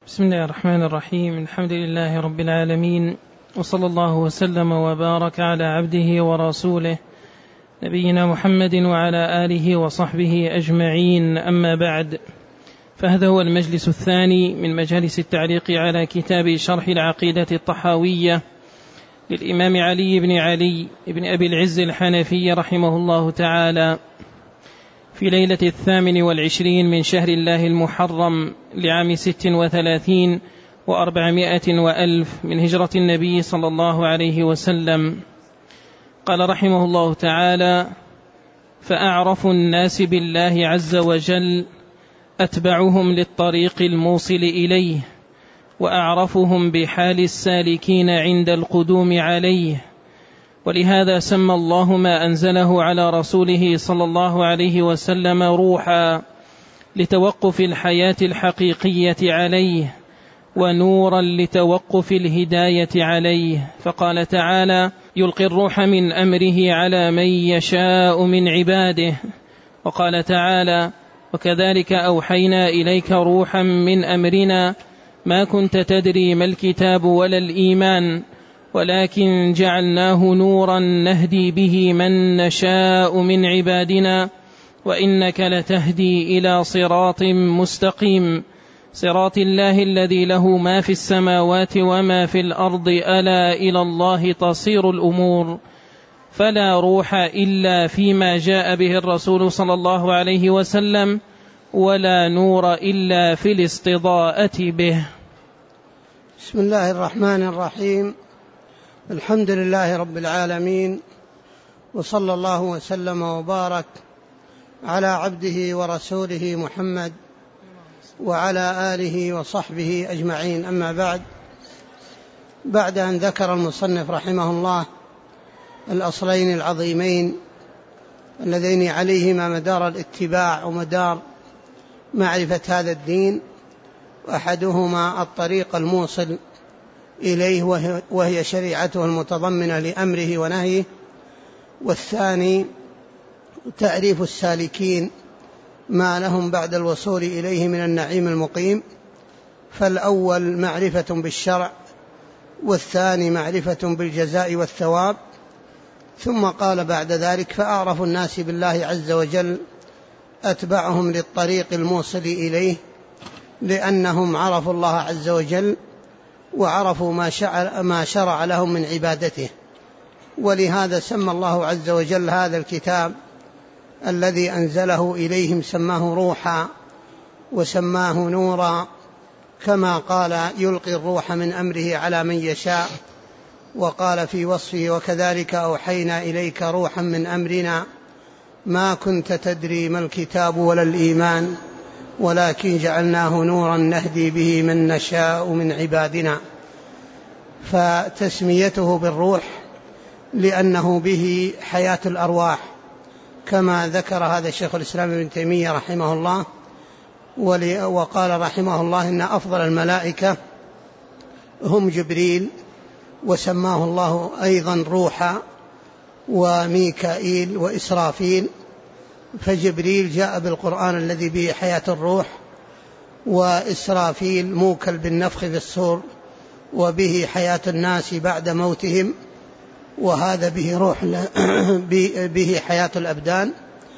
بسم الله الرحمن الرحيم. الحمد لله رب العالمين، وصلى الله وسلم وبارك على عبده ورسوله نبينا محمد وعلى آله وصحبه أجمعين. أما بعد، فهذا هو المجلس الثاني من مجالس التعليق على كتاب شرح العقيدة الطحاوية للإمام علي بن علي بن أبي العز الحنفي رحمه الله تعالى، في ليلة 28 من شهر الله المحرم لعام 36 و400 وألف من هجرة النبي صلى الله عليه وسلم. قال رحمه الله تعالى: فأعرف الناس بالله عز وجل أتبعهم للطريق الموصل إليه، وأعرفهم بحال السالكين عند القدوم عليه. ولهذا سمى الله ما أنزله على رسوله صلى الله عليه وسلم روحا، لتوقف الحياة الحقيقية عليه، ونورا لتوقف الهداية عليه. فقال تعالى: يلقي الروح من أمره على من يشاء من عباده. وقال تعالى: وكذلك أوحينا إليك روحا من أمرنا ما كنت تدري ما الكتاب ولا الإيمان، ولكن جعلناه نورا نهدي به من نشاء من عبادنا، وإنك لتهدي إلى صراط مستقيم، صراط الله الذي له ما في السماوات وما في الأرض، ألا إلى الله تصير الأمور. فلا روح إلا فيما جاء به الرسول صلى الله عليه وسلم، ولا نور إلا في الاستضاءة به. بسم الله الرحمن الرحيم. الحمد لله رب العالمين، وصلى الله وسلم وبارك على عبده ورسوله محمد وعلى آله وصحبه أجمعين. أما بعد أن ذكر المصنف رحمه الله الأصلين العظيمين اللذين عليهما مدار الاتباع ومدار معرفة هذا الدين، وأحدهما الطريق الموصل إليه وهي شريعته المتضمنة لأمره ونهيه، والثاني تعريف السالكين ما لهم بعد الوصول إليه من النعيم المقيم. فالأول معرفة بالشرع، والثاني معرفة بالجزاء والثواب. ثم قال بعد ذلك: فأعرف الناس بالله عز وجل أتبعهم للطريق الموصل إليه، لأنهم عرفوا الله عز وجل وعرفوا ما شرع لهم من عبادته. ولهذا سمى الله عز وجل هذا الكتاب الذي أنزله إليهم سماه روحا وسماه نورا، كما قال: يلقي الروح من أمره على من يشاء. وقال في وصفه: وكذلك أوحينا إليك روحا من أمرنا ما كنت تدري ما الكتاب ولا الإيمان، ولكن جعلناه نورا نهدي به من نشاء من عبادنا. فتسميته بالروح لأنه به حياة الأرواح، كما ذكر هذا الشيخ الإسلام ابن تيمية رحمه الله. وقال رحمه الله: إن أفضل الملائكة هم جبريل، وسماه الله أيضا روحا، وميكائيل وإسرافيل. فجبريل جاء بالقرآن الذي به حياة الروح، وإسرافيل موكل بالنفخ في الصور وبه حياة الناس بعد موتهم، وهذا به روح به حياة الأبدان.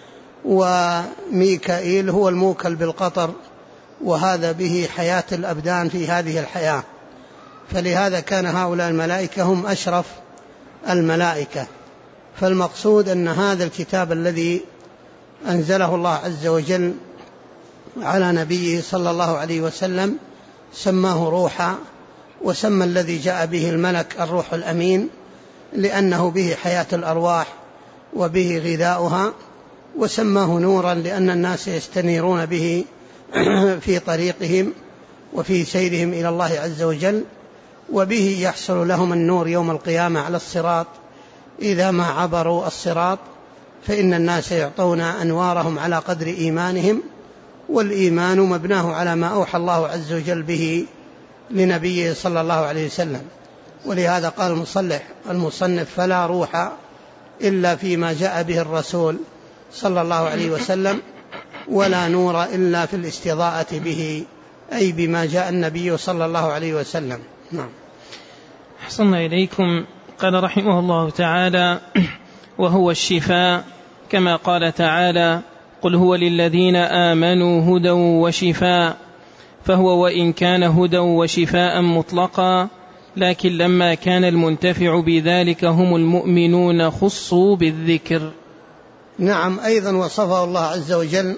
وميكائيل هو الموكل بالقطر، وهذا به حياة الأبدان في هذه الحياة. فلهذا كان هؤلاء الملائكة هم أشرف الملائكة. فالمقصود أن هذا الكتاب الذي أنزله الله عز وجل على نبيه صلى الله عليه وسلم سماه روحا، وسمى الذي جاء به الملك الروح الأمين، لأنه به حياة الأرواح وبه غذاؤها. وسماه نورا لأن الناس يستنيرون به في طريقهم وفي سيرهم إلى الله عز وجل، وبه يحصل لهم النور يوم القيامة على الصراط. إذا ما عبروا الصراط فإن الناس يعطون أنوارهم على قدر إيمانهم، والإيمان مبناه على ما أوحى الله عز وجل به لنبيه صلى الله عليه وسلم. ولهذا قال المصنف: فلا روح إلا فيما جاء به الرسول صلى الله عليه وسلم، ولا نور إلا في الاستضاءة به أي بما جاء النبي صلى الله عليه وسلم. نعم. أحسن إليكم. قال رحمه الله تعالى: وهو الشفاء، كما قال تعالى: قل هو للذين آمنوا هدى وشفاء. فهو وإن كان هدى وشفاء مطلقا، لكن لما كان المنتفع بذلك هم المؤمنون خصوا بالذكر. نعم. أيضا وصفه الله عز وجل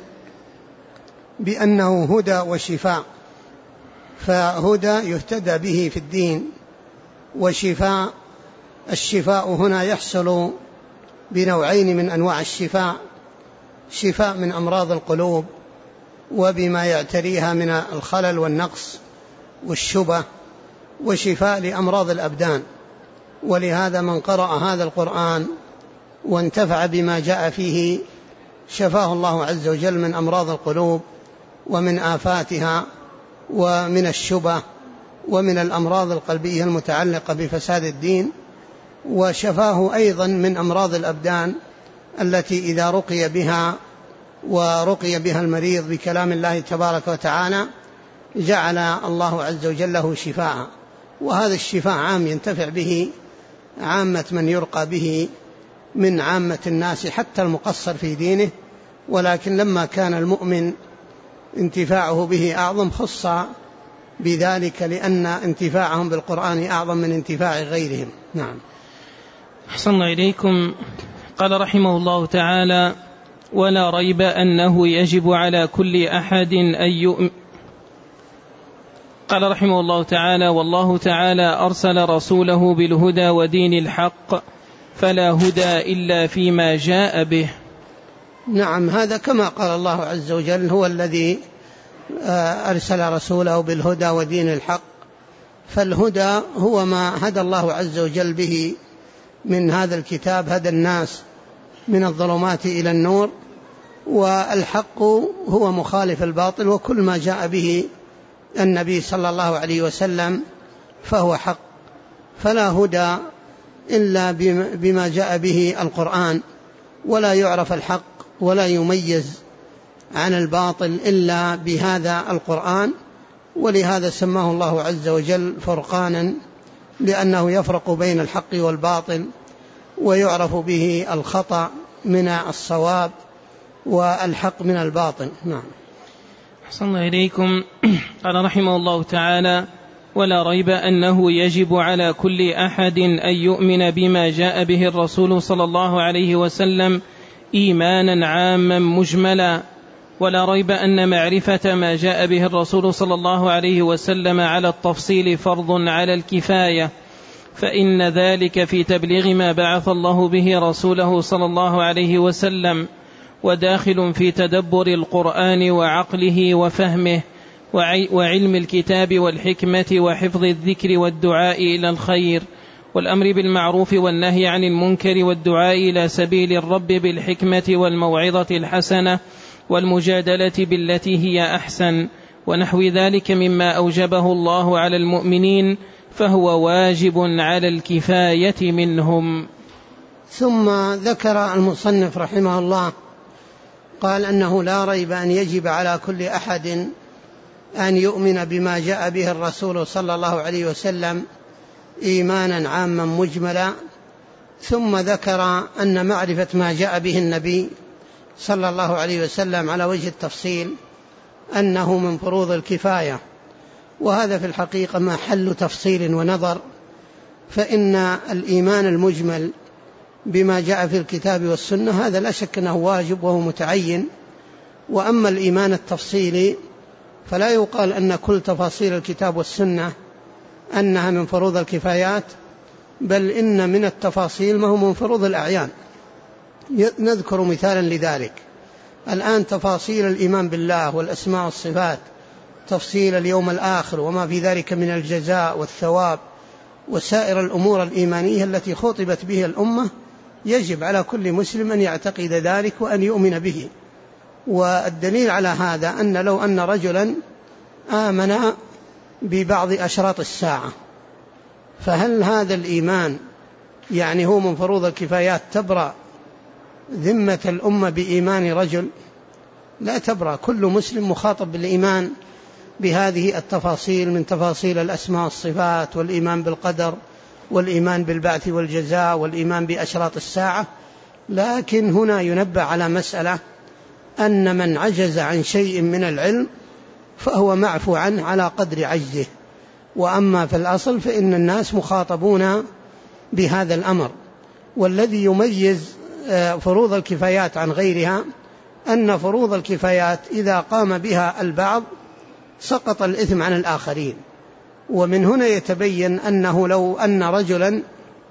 بأنه هدى وشفاء، فهدى يهتدى به في الدين، وشفاء الشفاء هنا يحصل بنوعين من أنواع الشفاء: شفاء من أمراض القلوب وبما يعتريها من الخلل والنقص والشبه، وشفاء لأمراض الأبدان. ولهذا من قرأ هذا القرآن وانتفع بما جاء فيه شفاه الله عز وجل من أمراض القلوب ومن آفاتها ومن الشبه ومن الأمراض القلبية المتعلقة بفساد الدين، وشفاه أيضا من أمراض الأبدان التي إذا رقي بها ورقي بها المريض بكلام الله تبارك وتعالى جعل الله عز وجل له شفاء. وهذا الشفاء عام ينتفع به عامة من يرقى به من عامة الناس حتى المقصر في دينه، ولكن لما كان المؤمن انتفاعه به أعظم خص بذلك، لأن انتفاعهم بالقرآن أعظم من انتفاع غيرهم. نعم. أحسن إليكم. قال رحمه الله تعالى: ولا ريب أنه يجب على كل أحد أن يؤمن. قال رحمه الله تعالى: والله تعالى أرسل رسوله بالهدى ودين الحق، فلا هدى إلا فيما جاء به. نعم. هذا كما قال الله عز وجل: هو الذي أرسل رسوله بالهدى ودين الحق. فالهدى هو ما هدى الله عز وجل به من هذا الكتاب، هدى الناس من الظلمات إلى النور، والحق هو مخالف الباطل، وكل ما جاء به النبي صلى الله عليه وسلم فهو حق. فلا هدى إلا بما جاء به القرآن، ولا يعرف الحق ولا يميز عن الباطل إلا بهذا القرآن. ولهذا سماه الله عز وجل فرقانا، لأنه يفرق بين الحق والباطل، ويعرف به الخطأ من الصواب والحق من الباطل. نعم. أحسن الله إليكم. قال رحمه الله تعالى: ولا ريب أنه يجب على كل أحد أن يؤمن بما جاء به الرسول صلى الله عليه وسلم إيمانا عاما مجملا. ولا ريب أن معرفة ما جاء به الرسول صلى الله عليه وسلم على التفصيل فرض على الكفاية، فإن ذلك في تبليغ ما بعث الله به رسوله صلى الله عليه وسلم، وداخل في تدبر القرآن وعقله وفهمه وعلم الكتاب والحكمة وحفظ الذكر والدعاء إلى الخير والأمر بالمعروف والنهي عن المنكر والدعاء إلى سبيل الرب بالحكمة والموعظة الحسنة والمجادلة بالتي هي أحسن ونحو ذلك مما أوجبه الله على المؤمنين، فهو واجب على الكفاية منهم. ثم ذكر المصنف رحمه الله قال أنه لا ريب أن يجب على كل أحد أن يؤمن بما جاء به الرسول صلى الله عليه وسلم إيمانا عاما مجملا. ثم ذكر أن معرفة ما جاء به النبي صلى الله عليه وسلم على وجه التفصيل أنه من فروض الكفاية، وهذا في الحقيقة محل تفصيل ونظر. فإن الإيمان المجمل بما جاء في الكتاب والسنة هذا لا شك أنه واجب وهو متعين. وأما الإيمان التفصيلي فلا يقال أن كل تفاصيل الكتاب والسنة أنها من فروض الكفايات، بل إن من التفاصيل ما هو من فروض الأعيان. نذكر مثالا لذلك الآن: تفاصيل الإيمان بالله والأسماء والصفات، تفصيل اليوم الآخر وما في ذلك من الجزاء والثواب، وسائر الأمور الإيمانية التي خطبت به الأمة، يجب على كل مسلم أن يعتقد ذلك وأن يؤمن به. والدليل على هذا أن لو أن رجلا آمن ببعض أشراط الساعة، فهل هذا الإيمان يعني هو من فروض الكفايات تبرأ ذمة الأمة بإيمان رجل؟ لا تبرأ. كل مسلم مخاطب بالإيمان بهذه التفاصيل من تفاصيل الأسماء والصفات والإيمان بالقدر والإيمان بالبعث والجزاء والإيمان بأشراط الساعة. لكن هنا ينبه على مسألة، أن من عجز عن شيء من العلم فهو معفو عنه على قدر عجزه، وأما في الأصل فإن الناس مخاطبون بهذا الأمر. والذي يميز فروض الكفايات عن غيرها أن فروض الكفايات إذا قام بها البعض سقط الإثم عن الآخرين. ومن هنا يتبين أنه لو أن رجلا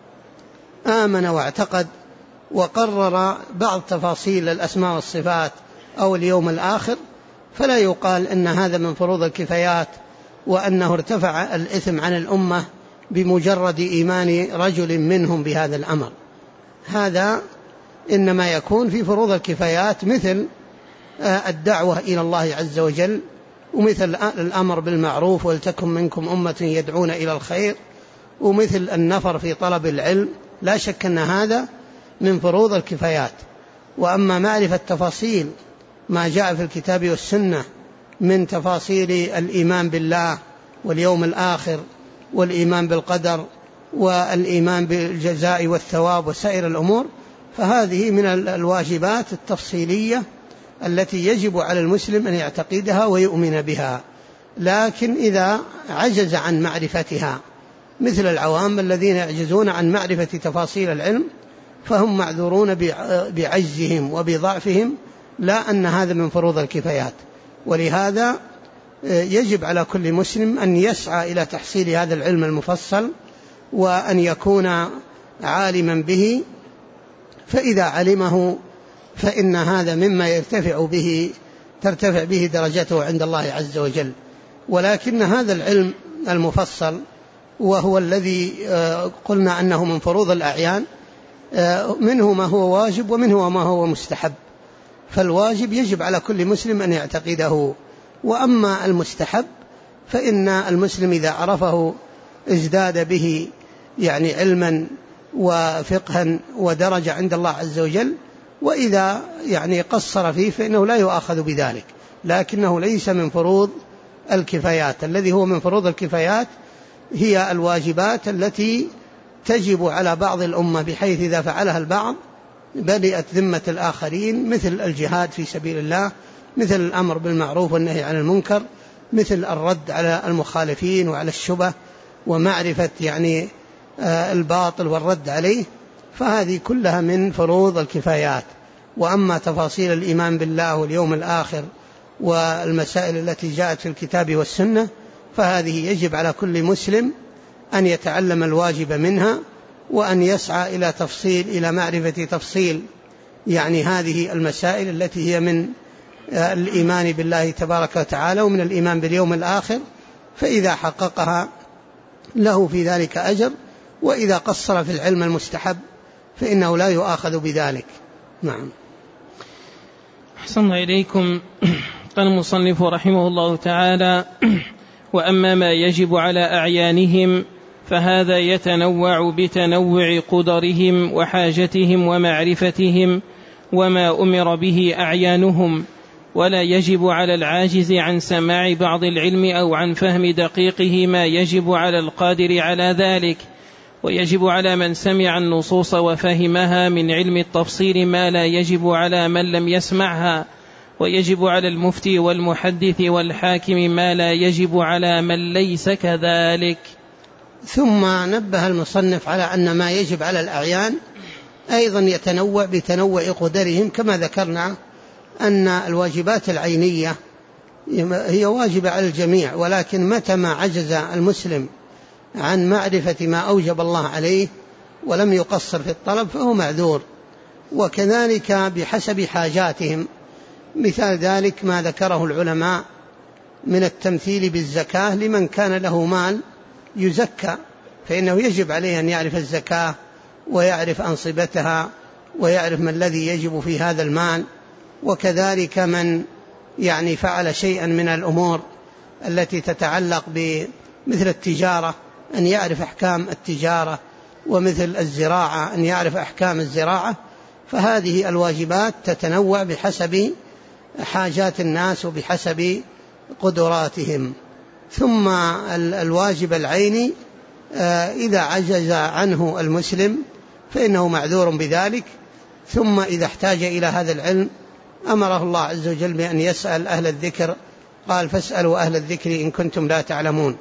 آمن واعتقد وقرر بعض تفاصيل الأسماء والصفات أو اليوم الآخر فلا يقال أن هذا من فروض الكفايات وأنه ارتفع الإثم عن الأمة بمجرد إيمان رجل منهم بهذا الأمر. هذا إنما يكون في فروض الكفايات مثل الدعوة إلى الله عز وجل، ومثل الأمر بالمعروف ولتكن منكم أمة يدعون إلى الخير، ومثل النفر في طلب العلم. لا شك أن هذا من فروض الكفايات. وأما معرفة تفاصيل ما جاء في الكتاب والسنة من تفاصيل الإيمان بالله واليوم الآخر والإيمان بالقدر والإيمان بالجزاء والثواب وسائر الأمور، فهذه من الواجبات التفصيلية التي يجب على المسلم أن يعتقدها ويؤمن بها. لكن إذا عجز عن معرفتها مثل العوام الذين يعجزون عن معرفة تفاصيل العلم فهم معذورون بعجزهم وبضعفهم، لا أن هذا من فروض الكفايات. ولهذا يجب على كل مسلم أن يسعى إلى تحصيل هذا العلم المفصل وأن يكون عالما به، فإذا علمه فإن هذا مما ترتفع به درجته عند الله عز وجل. ولكن هذا العلم المفصل وهو الذي قلنا أنه من فروض الأعيان، منه ما هو واجب ومنه ما هو مستحب. فالواجب يجب على كل مسلم أن يعتقده، وأما المستحب فإن المسلم إذا عرفه ازداد به يعني علما وفقها ودرجة عند الله عز وجل، وإذا يعني قصر فيه فإنه لا يؤاخذ بذلك، لكنه ليس من فروض الكفايات. الذي هو من فروض الكفايات هي الواجبات التي تجب على بعض الأمة، بحيث إذا فعلها البعض بدأت ذمة الآخرين، مثل الجهاد في سبيل الله، مثل الأمر بالمعروف والنهي عن المنكر، مثل الرد على المخالفين وعلى الشبه ومعرفة يعني الباطل والرد عليه، فهذه كلها من فروض الكفايات. وأما تفاصيل الإيمان بالله واليوم الآخر والمسائل التي جاءت في الكتاب والسنة فهذه يجب على كل مسلم أن يتعلم الواجب منها، وأن يسعى إلى معرفة تفصيل يعني هذه المسائل التي هي من الإيمان بالله تبارك وتعالى ومن الإيمان باليوم الآخر، فإذا حققها له في ذلك أجر، وإذا قصر في العلم المستحب فإنه لا يؤاخذ بذلك. نعم. أحسن إليكم. قال المصنف رحمه الله تعالى: وأما ما يجب على أعيانهم فهذا يتنوع بتنوع قدرهم وحاجتهم ومعرفتهم وما أمر به أعيانهم، ولا يجب على العاجز عن سماع بعض العلم أو عن فهم دقيقه ما يجب على القادر على ذلك، ويجب على من سمع النصوص وفهمها من علم التفصيل ما لا يجب على من لم يسمعها، ويجب على المفتي والمحدث والحاكم ما لا يجب على من ليس كذلك. ثم نبه المصنف على أن ما يجب على الأعيان أيضا يتنوع بتنوع قدرهم، كما ذكرنا أن الواجبات العينية هي واجبة على الجميع، ولكن متى ما عجز المسلم عن معرفة ما أوجب الله عليه ولم يقصر في الطلب فهو معذور. وكذلك بحسب حاجاتهم، مثال ذلك ما ذكره العلماء من التمثيل بالزكاة لمن كان له مال يزكى، فإنه يجب عليه أن يعرف الزكاة ويعرف أنصبتها ويعرف ما الذي يجب في هذا المال. وكذلك من يعني فعل شيئا من الأمور التي تتعلق بمثل التجارة أن يعرف أحكام التجارة، ومثل الزراعة أن يعرف أحكام الزراعة. فهذه الواجبات تتنوع بحسب حاجات الناس وبحسب قدراتهم. ثم الواجب العيني إذا عجز عنه المسلم فإنه معذور بذلك. ثم إذا احتاج إلى هذا العلم أمره الله عز وجل بأن يسأل أهل الذكر، قال فاسألوا أهل الذكر إن كنتم لا تعلمون.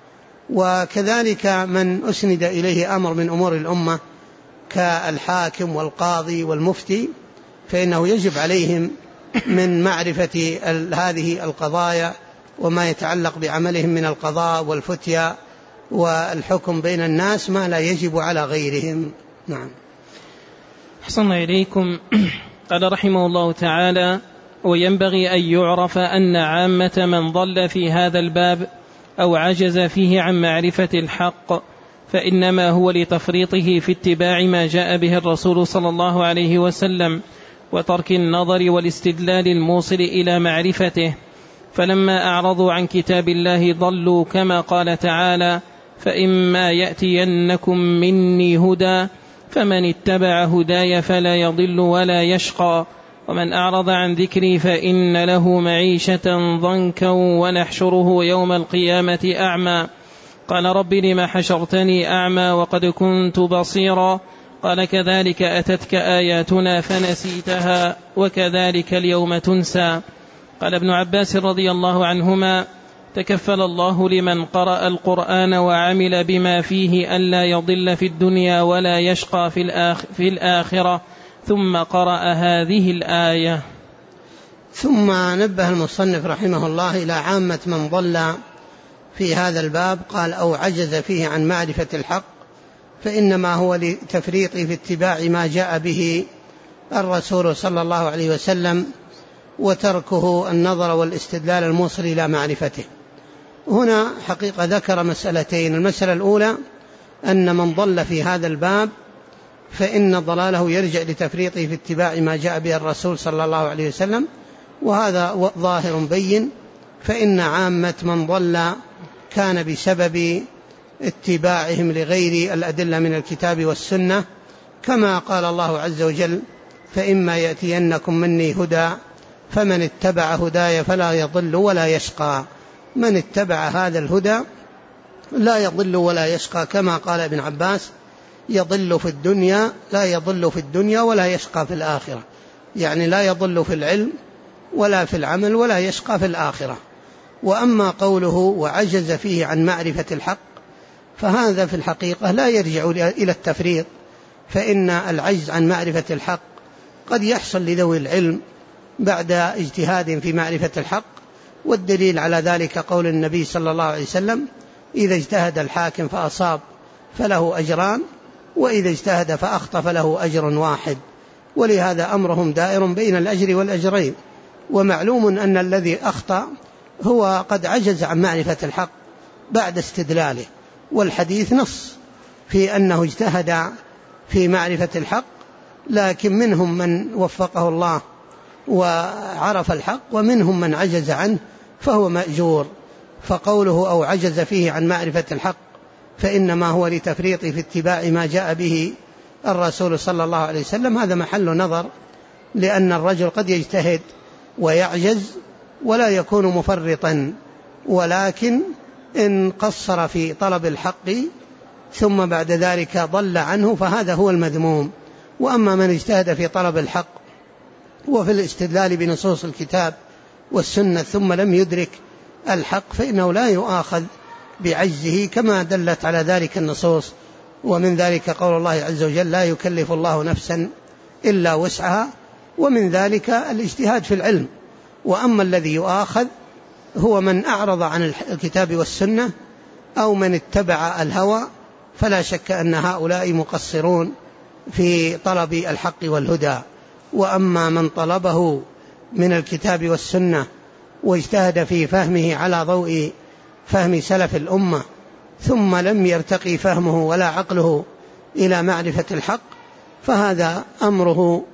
وكذلك من أسند إليه أمر من أمور الأمة كالحاكم والقاضي والمفتي فإنه يجب عليهم من معرفة هذه القضايا وما يتعلق بعملهم من القضاء والفتيا والحكم بين الناس ما لا يجب على غيرهم. نعم. أحسن إليكم. قال رحمه الله تعالى: وينبغي أن يعرف أن عامة من ضل في هذا الباب أو عجز فيه عن معرفة الحق فإنما هو لتفريطه في اتباع ما جاء به الرسول صلى الله عليه وسلم وترك النظر والاستدلال الموصل إلى معرفته، فلما أعرضوا عن كتاب الله ضلوا، كما قال تعالى: فإما يأتينكم مني هدى فمن اتبع هداي فلا يضل ولا يشقى، ومن أعرض عن ذكري فإن له معيشة ضنكا ونحشره يوم القيامة أعمى. قال: رب لم حشرتني أعمى وقد كنت بصيرا؟ قال: كذلك أتتك آياتنا فنسيتها وكذلك اليوم تنسى. قال ابن عباس رضي الله عنهما: تكفل الله لمن قرأ القرآن وعمل بما فيه ألا يضل في الدنيا ولا يشقى في الآخرة، ثم قرأ هذه الآية. ثم نبه المصنف رحمه الله إلى عامة من ضل في هذا الباب، قال: أو عجز فيه عن معرفة الحق فإنما هو لتفريطه في اتباع ما جاء به الرسول صلى الله عليه وسلم وتركه النظر والاستدلال الموصل إلى معرفته. هنا حقيقة ذكر مسألتين: المسألة الأولى أن من ضل في هذا الباب فإن ضلاله يرجع لتفريطه في اتباع ما جاء به الرسول صلى الله عليه وسلم، وهذا ظاهر بين، فإن عامة من ضل كان بسبب اتباعهم لغير الأدلة من الكتاب والسنة، كما قال الله عز وجل: فإما يأتينكم مني هدى فمن اتبع هداي فلا يضل ولا يشقى. من اتبع هذا الهدى لا يضل ولا يشقى، كما قال ابن عباس: يضل في الدنيا لا يضل في الدنيا ولا يشقى في الآخرة، يعني لا يضل في العلم ولا في العمل ولا يشقى في الآخرة. وأما قوله وعجز فيه عن معرفة الحق فهذا في الحقيقة لا يرجع إلى التفريط، فإن العجز عن معرفة الحق قد يحصل لذوي العلم بعد اجتهاد في معرفة الحق، والدليل على ذلك قول النبي صلى الله عليه وسلم: إذا اجتهد الحاكم فأصاب فله أجران، وإذا اجتهد فأخطأ فله أجر واحد. ولهذا أمرهم دائر بين الأجر والأجرين. ومعلوم أن الذي أخطأ هو قد عجز عن معرفة الحق بعد استدلاله، والحديث نص في أنه اجتهد في معرفة الحق، لكن منهم من وفقه الله وعرف الحق ومنهم من عجز عنه فهو مأجور. فقوله أو عجز فيه عن معرفة الحق فإنما هو لتفريطه في اتباع ما جاء به الرسول صلى الله عليه وسلم، هذا محل نظر، لأن الرجل قد يجتهد ويعجز ولا يكون مفرطا، ولكن إن قصر في طلب الحق ثم بعد ذلك ضل عنه فهذا هو المذموم. وأما من اجتهد في طلب الحق وفي الاستدلال بنصوص الكتاب والسنة ثم لم يدرك الحق فإنه لا يؤاخذ بعجزه، كما دلت على ذلك النصوص. ومن ذلك قول الله عز وجل: لا يكلف الله نفسا إلا وسعها، ومن ذلك الاجتهاد في العلم. وأما الذي يؤاخذ هو من أعرض عن الكتاب والسنة أو من اتبع الهوى، فلا شك أن هؤلاء مقصرون في طلب الحق والهدى. وأما من طلبه من الكتاب والسنة واجتهد في فهمه على ضوء فهم سلف الأمة ثم لم يرتقي فهمه ولا عقله إلى معرفة الحق فهذا أمره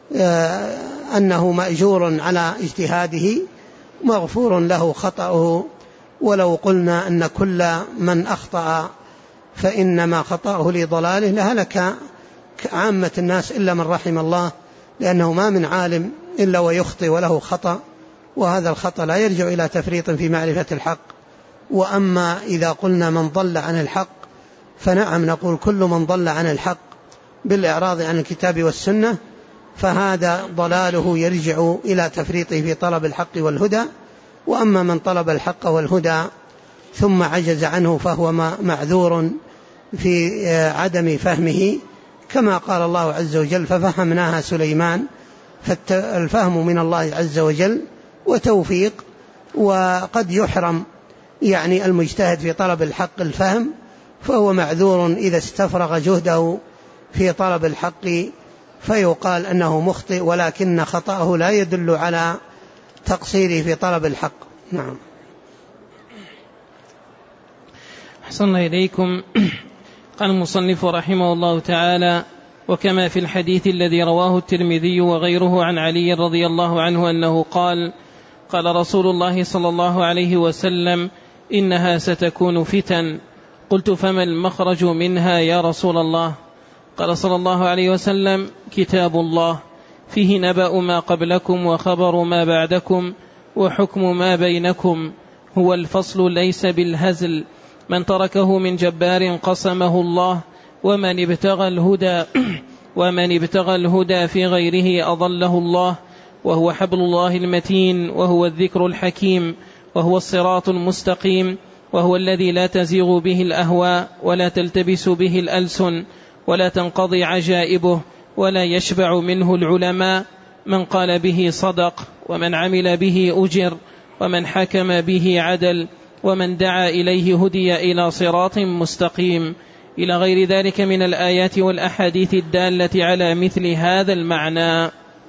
أنه مأجور على اجتهاده مغفور له خطأه. ولو قلنا أن كل من أخطأ فإنما خطأه لضلاله لهلك عامة الناس إلا من رحم الله، لأنه ما من عالم إلا ويخطئ وله خطأ، وهذا الخطأ لا يرجع إلى تفريط في معرفة الحق. وأما إذا قلنا من ضل عن الحق، فنعم نقول كل من ضل عن الحق بالإعراض عن الكتاب والسنة فهذا ضلاله يرجع إلى تفريطه في طلب الحق والهدى. وأما من طلب الحق والهدى ثم عجز عنه فهو معذور في عدم فهمه، كما قال الله عز وجل ففهمناها سليمان. فالفهم من الله عز وجل وتوفيق، وقد يحرم يعني المجتهد في طلب الحق الفهم، فهو معذور إذا استفرغ جهده في طلب الحق فيقال أنه مخطئ، ولكن خطأه لا يدل على تقصيره في طلب الحق. نعم. أحسن إليكم. قال المصنف رحمه الله تعالى: وكما في الحديث الذي رواه الترمذي وغيره عن علي رضي الله عنه أنه قال: قال رسول الله صلى الله عليه وسلم: إنها ستكون فتن. قلت: فما المخرج منها يا رسول الله؟ قال صلى الله عليه وسلم: كتاب الله فيه نبأ ما قبلكم وخبر ما بعدكم وحكم ما بينكم، هو الفصل ليس بالهزل، من تركه من جبار قسمه الله، ومن ابتغى الهدى في غيره أضله الله، وهو حبل الله المتين، وهو الذكر الحكيم، وهو الصراط المستقيم، وهو الذي لا تزيغ به الأهواء ولا تلتبس به الألسن ولا تنقضي عجائبه ولا يشبع منه العلماء، من قال به صدق، ومن عمل به أجر، ومن حكم به عدل، ومن دعا إليه هدي إلى صراط مستقيم، إلى غير ذلك من الآيات والأحاديث الدالة على مثل هذا المعنى.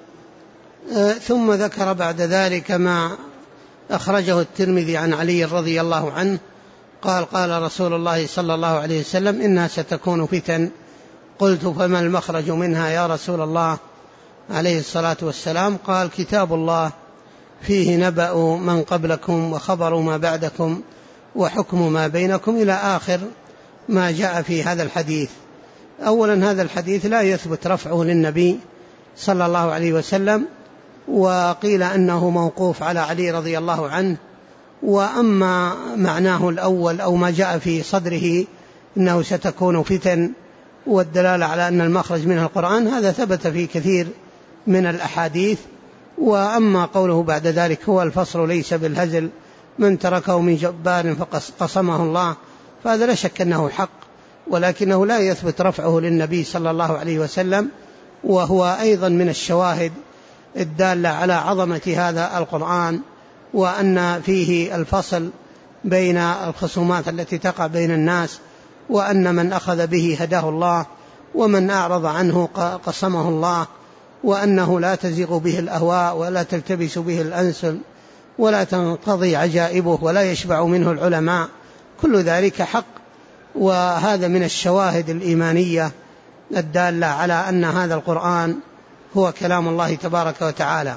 ثم ذكر بعد ذلك ما أخرجه الترمذي عن علي رضي الله عنه قال: قال رسول الله صلى الله عليه وسلم: إنها ستكون فتن. قلت: فما المخرج منها يا رسول الله عليه الصلاة والسلام؟ قال: كتاب الله فيه نبأ من قبلكم وخبر ما بعدكم وحكم ما بينكم، إلى آخر ما جاء في هذا الحديث. أولا هذا الحديث لا يثبت رفعه للنبي صلى الله عليه وسلم، وقيل أنه موقوف على علي رضي الله عنه. وأما معناه الأول أو ما جاء في صدره إنه ستكون فتن والدلالة على أن المخرج منها القرآن، هذا ثبت في كثير من الأحاديث. وأما قوله بعد ذلك هو الفصل ليس بالهزل، من تركه من جبار فقسمه الله، فهذا لا شك أنه حق، ولكنه لا يثبت رفعه للنبي صلى الله عليه وسلم، وهو أيضا من الشواهد الدالة على عظمة هذا القرآن، وأن فيه الفصل بين الخصومات التي تقع بين الناس، وأن من أخذ به هداه الله، ومن أعرض عنه قسمه الله، وأنه لا تزيغ به الأهواء ولا تلتبس به الألسن ولا تنقضي عجائبه ولا يشبع منه العلماء، كل ذلك حق. وهذا من الشواهد الإيمانية الدالة على أن هذا القرآن هو كلام الله تبارك وتعالى.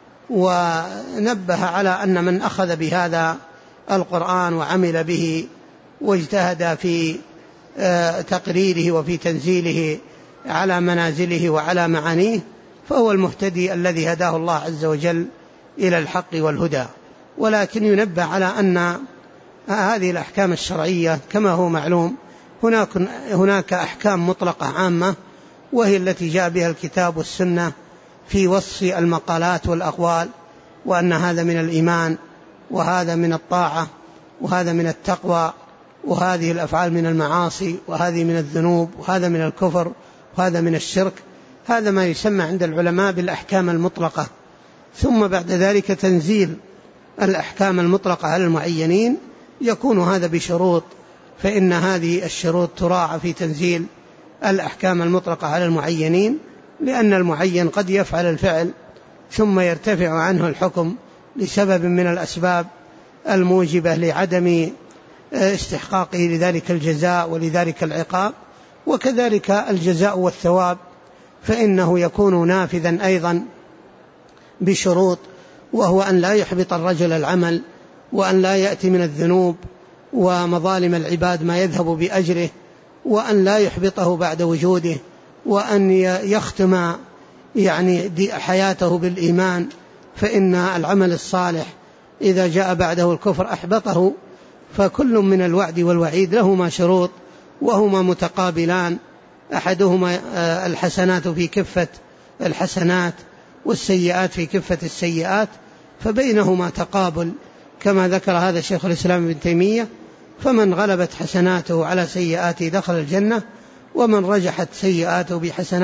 ونبه على أن من أخذ بهذا القرآن وعمل به واجتهد في تقريره وفي تنزيله على منازله وعلى معانيه فهو المهتدي الذي هداه الله عز وجل إلى الحق والهدى. ولكن ينبه على أن هذه الأحكام الشرعية كما هو معلوم هناك أحكام مطلقة عامة، وهي التي جاء بها الكتاب والسنة في وصف المقالات والأقوال، وأن هذا من الإيمان، وهذا من الطاعة، وهذا من التقوى، وهذه الأفعال من المعاصي، وهذه من الذنوب، وهذا من الكفر، وهذا من الشرك. هذا ما يسمى عند العلماء بالأحكام المطلقة. ثم بعد ذلك تنزيل الأحكام المطلقة على المعينين يكون هذا بشروط، فإن هذه الشروط تراعى في تنزيل الأحكام المطلقة على المعينين، لأن المعين قد يفعل الفعل ثم يرتفع عنه الحكم لسبب من الأسباب الموجبة لعدم استحقاقه لذلك الجزاء ولذلك العقاب. وكذلك الجزاء والثواب فإنه يكون نافذا أيضا بشروط، وهو أن لا يحبط الرجل العمل، وأن لا يأتي من الذنوب ومظالم العباد ما يذهب بأجره، وأن لا يحبطه بعد وجوده، وأن يختم يعني حياته بالإيمان، فإن العمل الصالح إذا جاء بعده الكفر أحبطه. فكل من الوعد والوعيد لهما شروط وهما متقابلان، أحدهما الحسنات في كفة الحسنات والسيئات في كفة السيئات، فبينهما تقابل كما ذكر هذا شيخ الإسلام ابن تيمية. فمن غلبت حسناته على سيئاته دخل الجنة، ومن رجحت سيئاته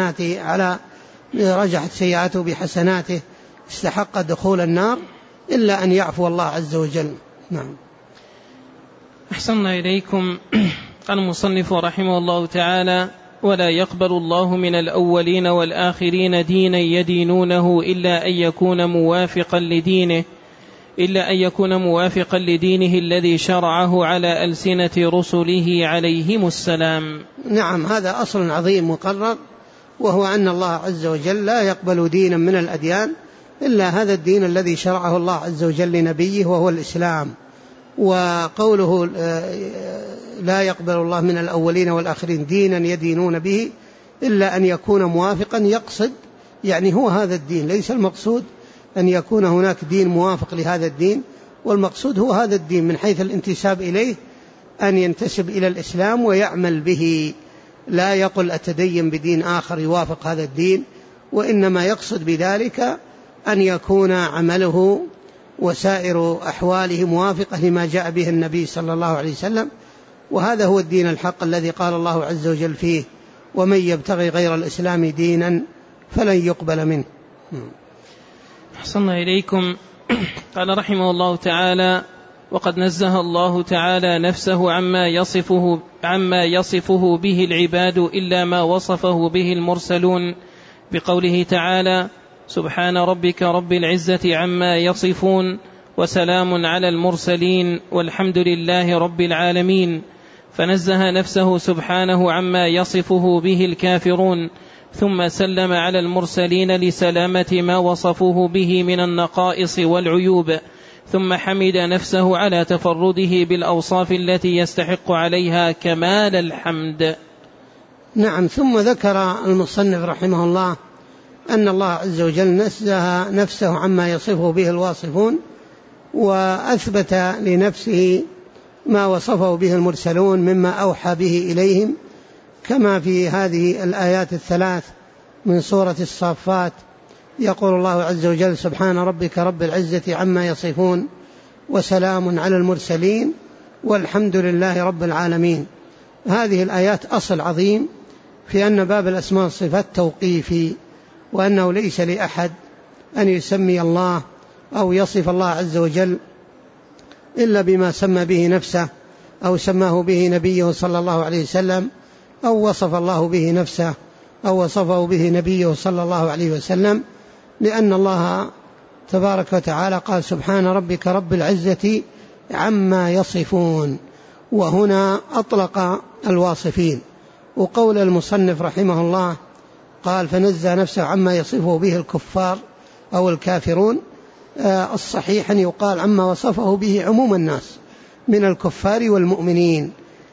بحسناته استحق دخول النار، إلا أن يعفو الله عز وجل. نعم. أحسن إليكم. قال المصنف رحمه الله تعالى: ولا يقبل الله من الأولين والآخرين دينا يدينونه إلا أن يكون موافقا لدينه الذي شرعه على ألسنة رسله عليهم السلام. نعم، هذا أصل عظيم مقرر، وهو أن الله عز وجل لا يقبل دينا من الأديان إلا هذا الدين الذي شرعه الله عز وجل لنبيه وهو الإسلام. وقوله لا يقبل الله من الأولين والآخرين دينا يدينون به إلا أن يكون موافقا، يقصد يعني هو هذا الدين، ليس المقصود أن يكون هناك دين موافق لهذا الدين، والمقصود هو هذا الدين من حيث الانتساب إليه، أن ينتسب إلى الإسلام ويعمل به، لا يقل أتدين بدين آخر يوافق هذا الدين، وإنما يقصد بذلك أن يكون عمله وسائر أحواله موافقة لما جاء به النبي صلى الله عليه وسلم. وهذا هو الدين الحق الذي قال الله عز وجل فيه: ومن يبتغي غير الإسلام دينا فلن يقبل منه. أحسن إليكم. قال رحمه الله تعالى: وقد نزه الله تعالى نفسه عما يصفه به العباد إلا ما وصفه به المرسلون، بقوله تعالى: سبحان ربك رب العزة عما يصفون وسلام على المرسلين والحمد لله رب العالمين. فنزه نفسه سبحانه عما يصفه به الكافرون، ثم سلم على المرسلين لسلامة ما وصفوه به من النقائص والعيوب، ثم حمد نفسه على تفرده بالأوصاف التي يستحق عليها كمال الحمد. نعم. ثم ذكر المصنف رحمه الله أن الله عز وجل نزه نفسه عما يصفه به الواصفون، وأثبت لنفسه ما وصفه به المرسلون مما أوحى به إليهم، كما في هذه الآيات الثلاث من سورة الصافات: يقول الله عز وجل: سبحان ربك رب العزة عما يصفون وسلام على المرسلين والحمد لله رب العالمين. هذه الآيات أصل عظيم في أن باب الأسماء والصفات توقيفي، وأنه ليس لأحد أن يسمي الله أو يصف الله عز وجل إلا بما سمى به نفسه أو سماه به نبيه صلى الله عليه وسلم، أو وصف الله به نفسه أو وصفه به نبيه صلى الله عليه وسلم، لأن الله تبارك وتعالى قال: سبحان ربك رب العزة عما يصفون، وهنا أطلق الواصفين. وقول المصنف رحمه الله قال: فنزه نفسه عما يصفه به الكفار أو الكافرون، الصحيح أن يقال عما وصفه به عموم الناس من الكفار والمؤمنين،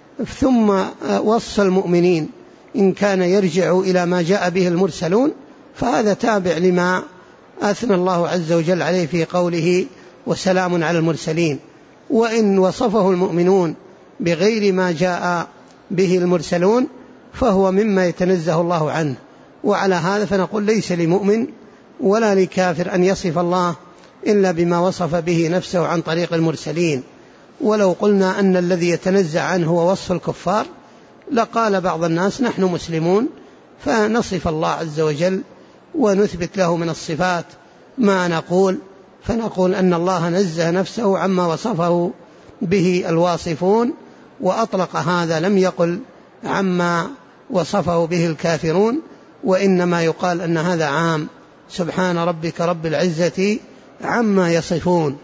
ثم وصف المؤمنين إن كان يرجع إلى ما جاء به المرسلون فهذا تابع لما أثنى الله عز وجل عليه في قوله: وسلام على المرسلين. وإن وصفه المؤمنون بغير ما جاء به المرسلون فهو مما يتنزه الله عنه. وعلى هذا فنقول: ليس لمؤمن ولا لكافر أن يصف الله إلا بما وصف به نفسه عن طريق المرسلين. ولو قلنا أن الذي يتنزه عنه هو وصف الكفار لقال بعض الناس: نحن مسلمون فنصف الله عز وجل ونثبت له من الصفات ما نقول، فنقول أن الله نزه نفسه عما وصفه به الواصفون، وأطلق هذا، لم يقل عما وصفه به الكافرون، وإنما يقال أن هذا عام: سبحان ربك رب العزة عما يصفون،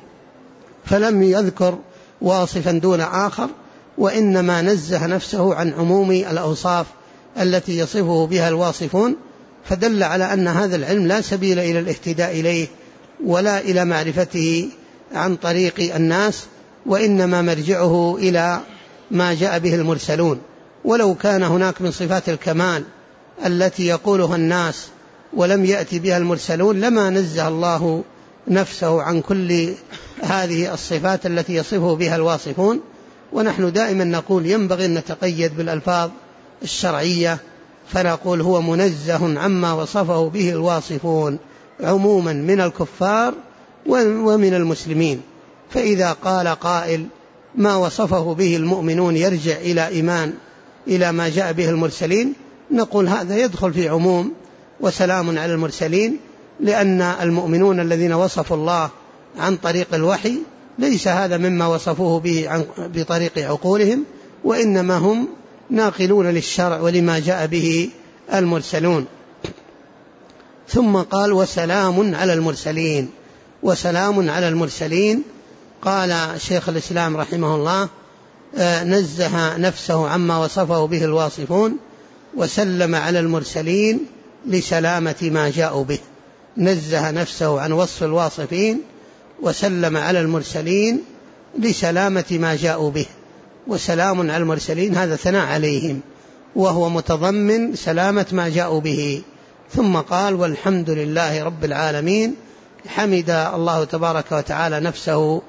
فلم يذكر واصفا دون آخر، وإنما نزه نفسه عن عموم الأوصاف التي يصفه بها الواصفون، فدل على أن هذا العلم لا سبيل إلى الاهتداء إليه ولا إلى معرفته عن طريق الناس، وإنما مرجعه إلى ما جاء به المرسلون. ولو كان هناك من صفات الكمال التي يقولها الناس ولم يأتي بها المرسلون لما نزه الله نفسه عن كل هذه الصفات التي يصفه بها الواصفون. ونحن دائما نقول ينبغي أن نتقيد بالألفاظ الشرعية، فنقول هو منزه عما وصفه به الواصفون عموما من الكفار ومن المسلمين. فإذا قال قائل ما وصفه به المؤمنون يرجع إلى ما جاء به المرسلين، نقول هذا يدخل في عموم وسلام على المرسلين، لأن المؤمنون الذين وصفوا الله عن طريق الوحي ليس هذا مما وصفوه به بطريق عقولهم، وإنما هم ناقلون للشرع ولما جاء به المرسلون. ثم قال وسلام على المرسلين. وسلام على المرسلين، قال شيخ الإسلام رحمه الله نزه نفسه عما وصفه به الواصفون وسلم على المرسلين لسلامة ما جاءوا به. نزه نفسه عن وصف الواصفين وسلم على المرسلين لسلامة ما جاءوا به. وسلام على المرسلين هذا ثناء عليهم، وهو متضمن سلامة ما جاءوا به. ثم قال والحمد لله رب العالمين. حمد الله تبارك وتعالى نفسه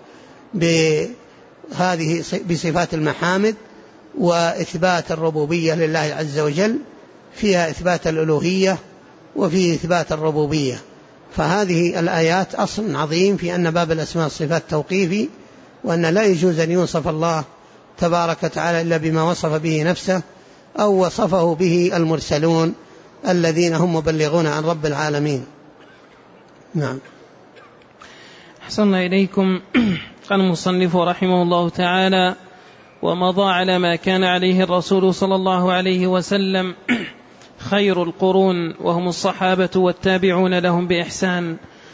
بصفات المحامد وإثبات الربوبية لله عز وجل، فيها إثبات الألوهية وفيه إثبات الربوبية. فهذه الآيات أصل عظيم في أن باب الأسماء والصفات توقيفي، وأن لا يجوز أن يوصف الله تبارك وتعالى إلا بما وصف به نفسه أو وصفه به المرسلون الذين هم مبلغون عن رب العالمين. نعم. أحسن إليكم. قال المصنف رحمه الله تعالى ومضى على ما كان عليه الرسول صلى الله عليه وسلم خير القرون وهم الصحابة والتابعون لهم بإحسان،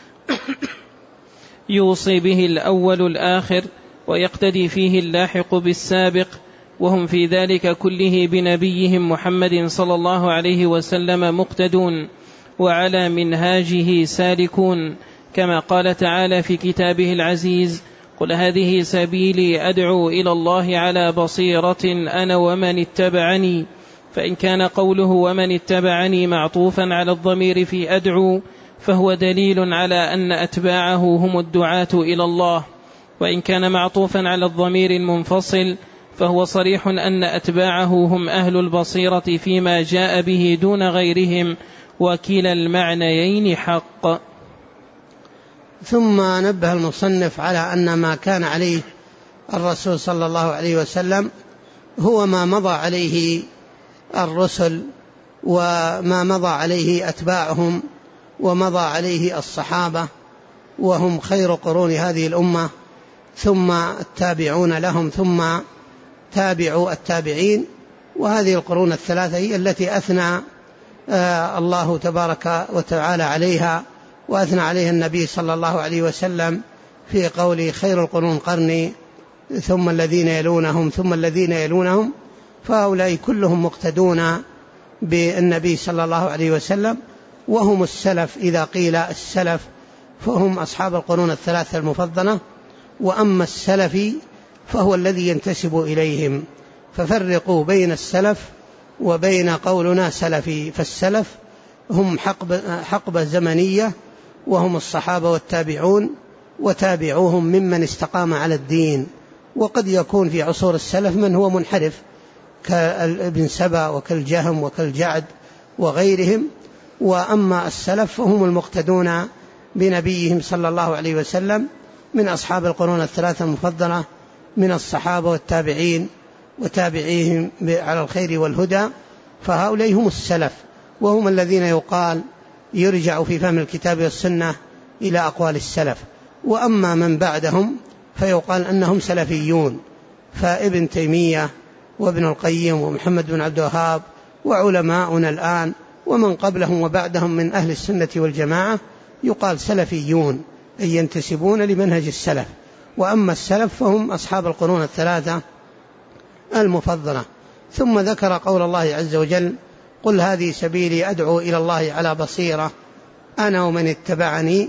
يوصي به الأول الآخر ويقتدي فيه اللاحق بالسابق، وهم في ذلك كله بنبيهم محمد صلى الله عليه وسلم مقتدون وعلى منهاجه سالكون، كما قال تعالى في كتابه العزيز قل هذه سبيلي أدعو إلى الله على بصيرة أنا ومن اتبعني. فإن كان قوله ومن اتبعني معطوفا على الضمير في أدعو فهو دليل على أن أتباعه هم الدعاة إلى الله، وإن كان معطوفا على الضمير المنفصل فهو صريح أن أتباعه هم أهل البصيرة فيما جاء به دون غيرهم، وكلا المعنيين حق. ثم نبه المصنف على أن ما كان عليه الرسول صلى الله عليه وسلم هو ما مضى عليه الرسل وما مضى عليه أتباعهم ومضى عليه الصحابة، وهم خير قرون هذه الأمة، ثم التابعون لهم، ثم تابعوا التابعين. وهذه القرون الثلاثة هي التي أثنى الله تبارك وتعالى عليها، وأثنى عليها النبي صلى الله عليه وسلم في قوله خير القرون قرني ثم الذين يلونهم ثم الذين يلونهم. فهؤلاء كلهم مقتدون بالنبي صلى الله عليه وسلم، وهم السلف. إذا قيل السلف فهم أصحاب القرون الثلاثة المفضلة، وأما السلفي فهو الذي ينتسب إليهم. ففرقوا بين السلف وبين قولنا سلفي. فالسلف هم حقبة زمنية، وهم الصحابة والتابعون وتابعوهم ممن استقام على الدين. وقد يكون في عصور السلف من هو منحرف كابن سبا وكالجهم وكالجعد وغيرهم. وأما السلف فهم المقتدون بنبيهم صلى الله عليه وسلم من أصحاب القرون الثلاثة المفضلة من الصحابة والتابعين وتابعيهم على الخير والهدى. فهؤلاء هم السلف، وهم الذين يقال يرجع في فهم الكتاب والسنة إلى أقوال السلف. وأما من بعدهم فيقال أنهم سلفيون، فابن تيمية وابن القيم ومحمد بن عبد الوهاب وعلماؤنا الآن ومن قبلهم وبعدهم من أهل السنة والجماعة يقال سلفيون، أي ينتسبون لمنهج السلف. وأما السلف فهم أصحاب القرون الثلاثة المفضلة. ثم ذكر قول الله عز وجل قل هذه سبيلي أدعو إلى الله على بصيرة أنا ومن اتبعني،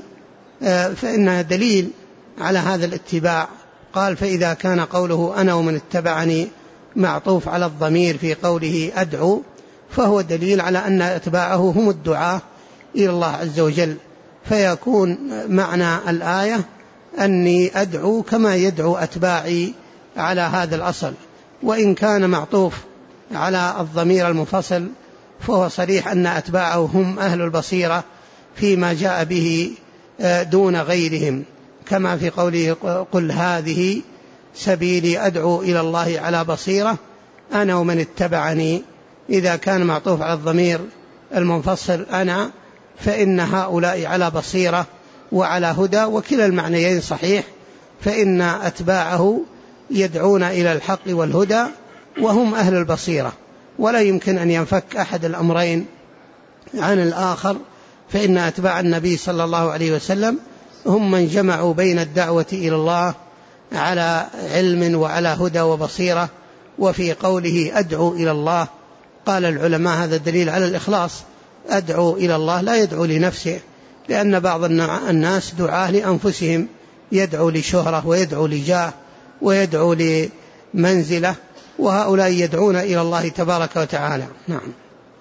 فإنها دليل على هذا الاتباع. قال فإذا كان قوله أنا ومن اتبعني معطوف على الضمير في قوله أدعو، فهو دليل على أن أتباعه هم الدعاة إلى الله عز وجل. فيكون معنى الآية أني أدعو كما يدعو أتباعي على هذا الأصل. وإن كان معطوف على الضمير المنفصل فهو صريح أن أتباعه هم أهل البصيرة فيما جاء به دون غيرهم، كما في قوله قل هذه سبيلي أدعو إلى الله على بصيرة أنا ومن اتبعني. إذا كان معطوف على الضمير المنفصل أنا فإن هؤلاء على بصيرة وعلى هدى، وكلا المعنيين صحيح، فإن أتباعه يدعون إلى الحق والهدى وهم أهل البصيرة، ولا يمكن أن ينفك أحد الأمرين عن الآخر، فإن أتباع النبي صلى الله عليه وسلم هم من جمعوا بين الدعوة إلى الله على علم وعلى هدى وبصيرة. وفي قوله أدعو إلى الله قال العلماء هذا دليل على الإخلاص، أدعو إلى الله لا يدعو لنفسه، لأن بعض الناس دعاه لأنفسهم، يدعو لشهرة ويدعو لجاه ويدعو لمنزلة، وهؤلاء يدعون إلى الله تبارك وتعالى. نعم.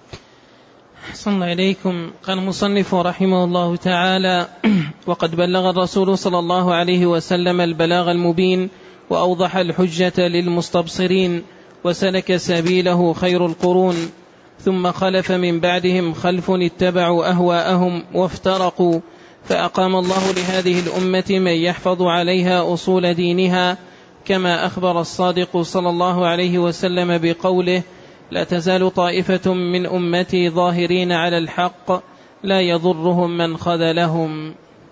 أحسن إليكم. قال المصنف رحمه الله تعالى: وقد بلغ الرسول صلى الله عليه وسلم البلاغ المبين وأوضح الحجة للمستبصرين وسلك سبيله خير القرون، ثم خلف من بعدهم خلف اتبعوا أهواءهم وافترقوا، فأقام الله لهذه الأمة من يحفظ عليها أصول دينها، كما أخبر الصادق صلى الله عليه وسلم بقوله: لا تزال طائفة من أمتي ظاهرين على الحق لا يضرهم من خذلهم.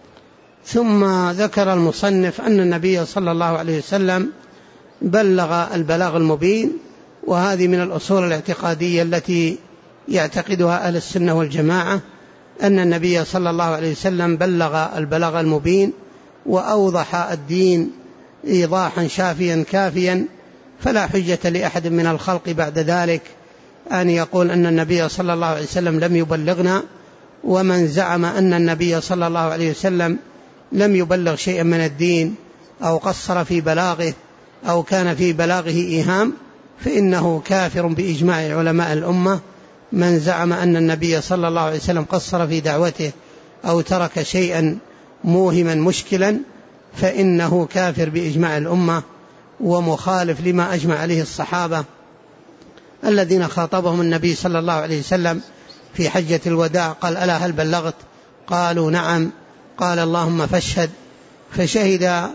ثم ذكر المصنف أن النبي صلى الله عليه وسلم بلغ البلاغ المبين، وهذه من الأصول الاعتقادية التي يعتقدها أهل السنة والجماعة، أن النبي صلى الله عليه وسلم بلغ البلاغ المبين وأوضح الدين إيضاحا شافيا كافيا، فلا حجة لأحد من الخلق بعد ذلك أن يقول أن النبي صلى الله عليه وسلم لم يبلغنا. ومن زعم أن النبي صلى الله عليه وسلم لم يبلغ شيئا من الدين أو قصر في بلاغه أو كان في بلاغه إيهام فإنه كافر بإجماع علماء الأمة. من زعم أن النبي صلى الله عليه وسلم قصر في دعوته أو ترك شيئا موهما مشكلا فإنه كافر بإجماع الأمة ومخالف لما أجمع عليه الصحابة الذين خاطبهم النبي صلى الله عليه وسلم في حجة الوداع. قال: ألا هل بلغت؟ قالوا: نعم. قال: اللهم فاشهد. فشهد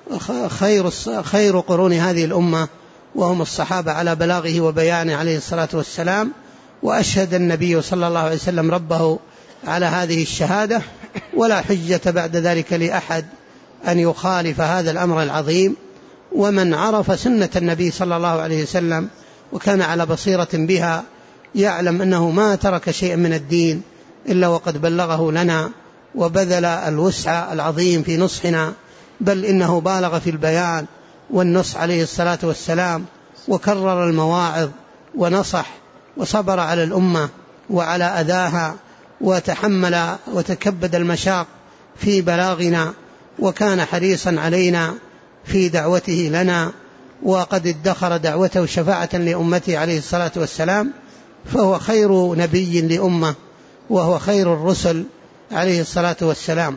خير قرون هذه الأمة وهم الصحابة على بلاغه وبيانه عليه الصلاة والسلام، وأشهد النبي صلى الله عليه وسلم ربه على هذه الشهادة، ولا حجة بعد ذلك لأحد أن يخالف هذا الأمر العظيم. ومن عرف سنة النبي صلى الله عليه وسلم وكان على بصيرة بها يعلم أنه ما ترك شيئا من الدين إلا وقد بلغه لنا وبذل الوسع العظيم في نصحنا، بل إنه بالغ في البيان والنصح عليه الصلاة والسلام، وكرر المواعظ ونصح وصبر على الأمة وعلى أذاها وتحمل وتكبد المشاق في بلاغنا، وكان حريصا علينا في دعوته لنا، وقد ادخر دعوته شفاعة لأمته عليه الصلاة والسلام، فهو خير نبي لأمة وهو خير الرسل عليه الصلاة والسلام.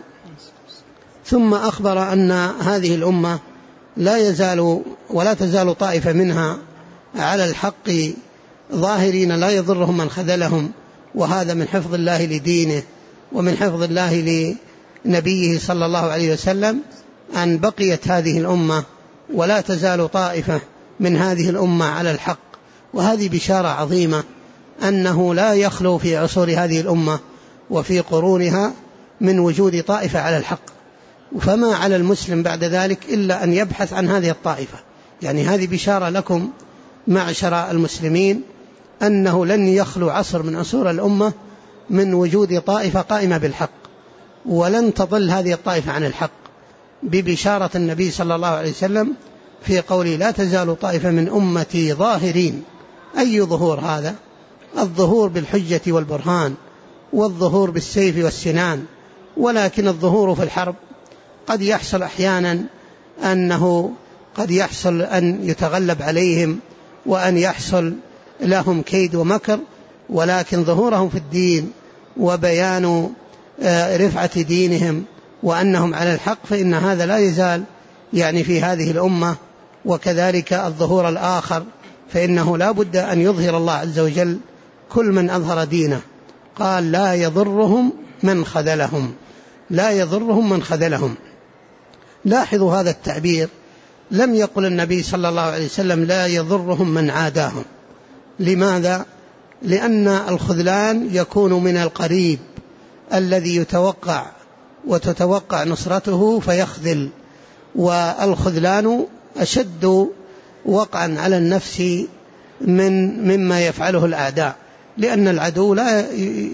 ثم أخبر أن هذه الأمة لا يزال ولا تزال طائفة منها على الحق ظاهرين لا يضرهم من خذلهم، وهذا من حفظ الله لدينه ومن حفظ الله لنبيه صلى الله عليه وسلم، أن بقيت هذه الأمة ولا تزال طائفة من هذه الأمة على الحق. وهذه بشارة عظيمة أنه لا يخلو في عصور هذه الأمة وفي قرونها من وجود طائفة على الحق، فما على المسلم بعد ذلك إلا أن يبحث عن هذه الطائفة. يعني هذه بشارة لكم معشر المسلمين أنه لن يخلو عصر من عصور الأمة من وجود طائفة قائمة بالحق، ولن تضل هذه الطائفة عن الحق، ببشارة النبي صلى الله عليه وسلم في قوله: لا تزال طائفة من أمتي ظاهرين. أي ظهور هذا؟ الظهور بالحجة والبرهان، والظهور بالسيف والسنان. ولكن الظهور في الحرب قد يحصل أحيانا أنه قد يحصل أن يتغلب عليهم وأن يحصل لهم كيد ومكر، ولكن ظهورهم في الدين وبيان رفعة دينهم وأنهم على الحق، فإن هذا لا يزال يعني في هذه الأمة. وكذلك الظهور الآخر، فإنه لا بد أن يظهر الله عز وجل كل من أظهر دينه. قال لا يضرهم من خذلهم، لا يضرهم من خذلهم. لاحظوا هذا التعبير، لم يقل النبي صلى الله عليه وسلم لا يضرهم من عاداهم. لماذا؟ لأن الخذلان يكون من القريب الذي يتوقع وتتوقع نصرته فيخذل، والخذلان أشد وقعا على النفس مما يفعله الأعداء، لأن العدو لا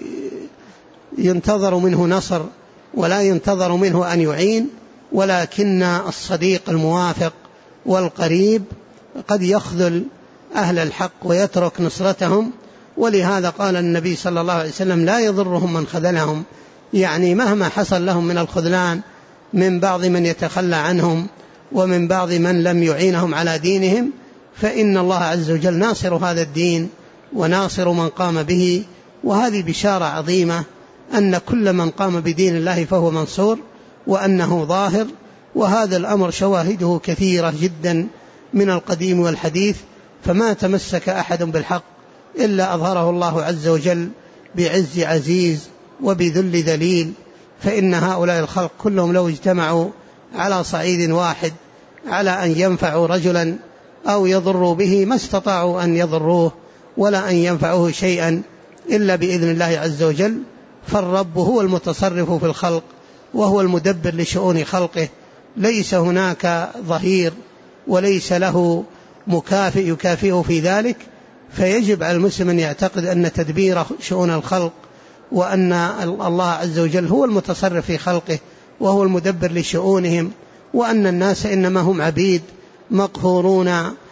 ينتظر منه نصر ولا ينتظر منه أن يعين، ولكن الصديق الموافق والقريب قد يخذل أهل الحق ويترك نصرتهم. ولهذا قال النبي صلى الله عليه وسلم لا يضرهم من خذلهم، يعني مهما حصل لهم من الخذلان من بعض من يتخلى عنهم ومن بعض من لم يعينهم على دينهم، فإن الله عز وجل ناصر هذا الدين وناصر من قام به. وهذه بشارة عظيمة أن كل من قام بدين الله فهو منصور وأنه ظاهر. وهذا الأمر شواهده كثيرة جدا من القديم والحديث، فما تمسك أحد بالحق إلا أظهره الله عز وجل بعز عزيز وبذل ذليل. فإن هؤلاء الخلق كلهم لو اجتمعوا على صعيد واحد على أن ينفعوا رجلا أو يضروا به ما استطاعوا أن يضروه ولا أن ينفعوه شيئا إلا بإذن الله عز وجل. فالرب هو المتصرف في الخلق وهو المدبر لشؤون خلقه، ليس هناك ظهير وليس له مكافئ يكافئه في ذلك. فيجب على المسلم أن يعتقد أن تدبير شؤون الخلق وأن الله عز وجل هو المتصرف في خلقه وهو المدبر لشؤونهم، وأن الناس إنما هم عبيد مقهورون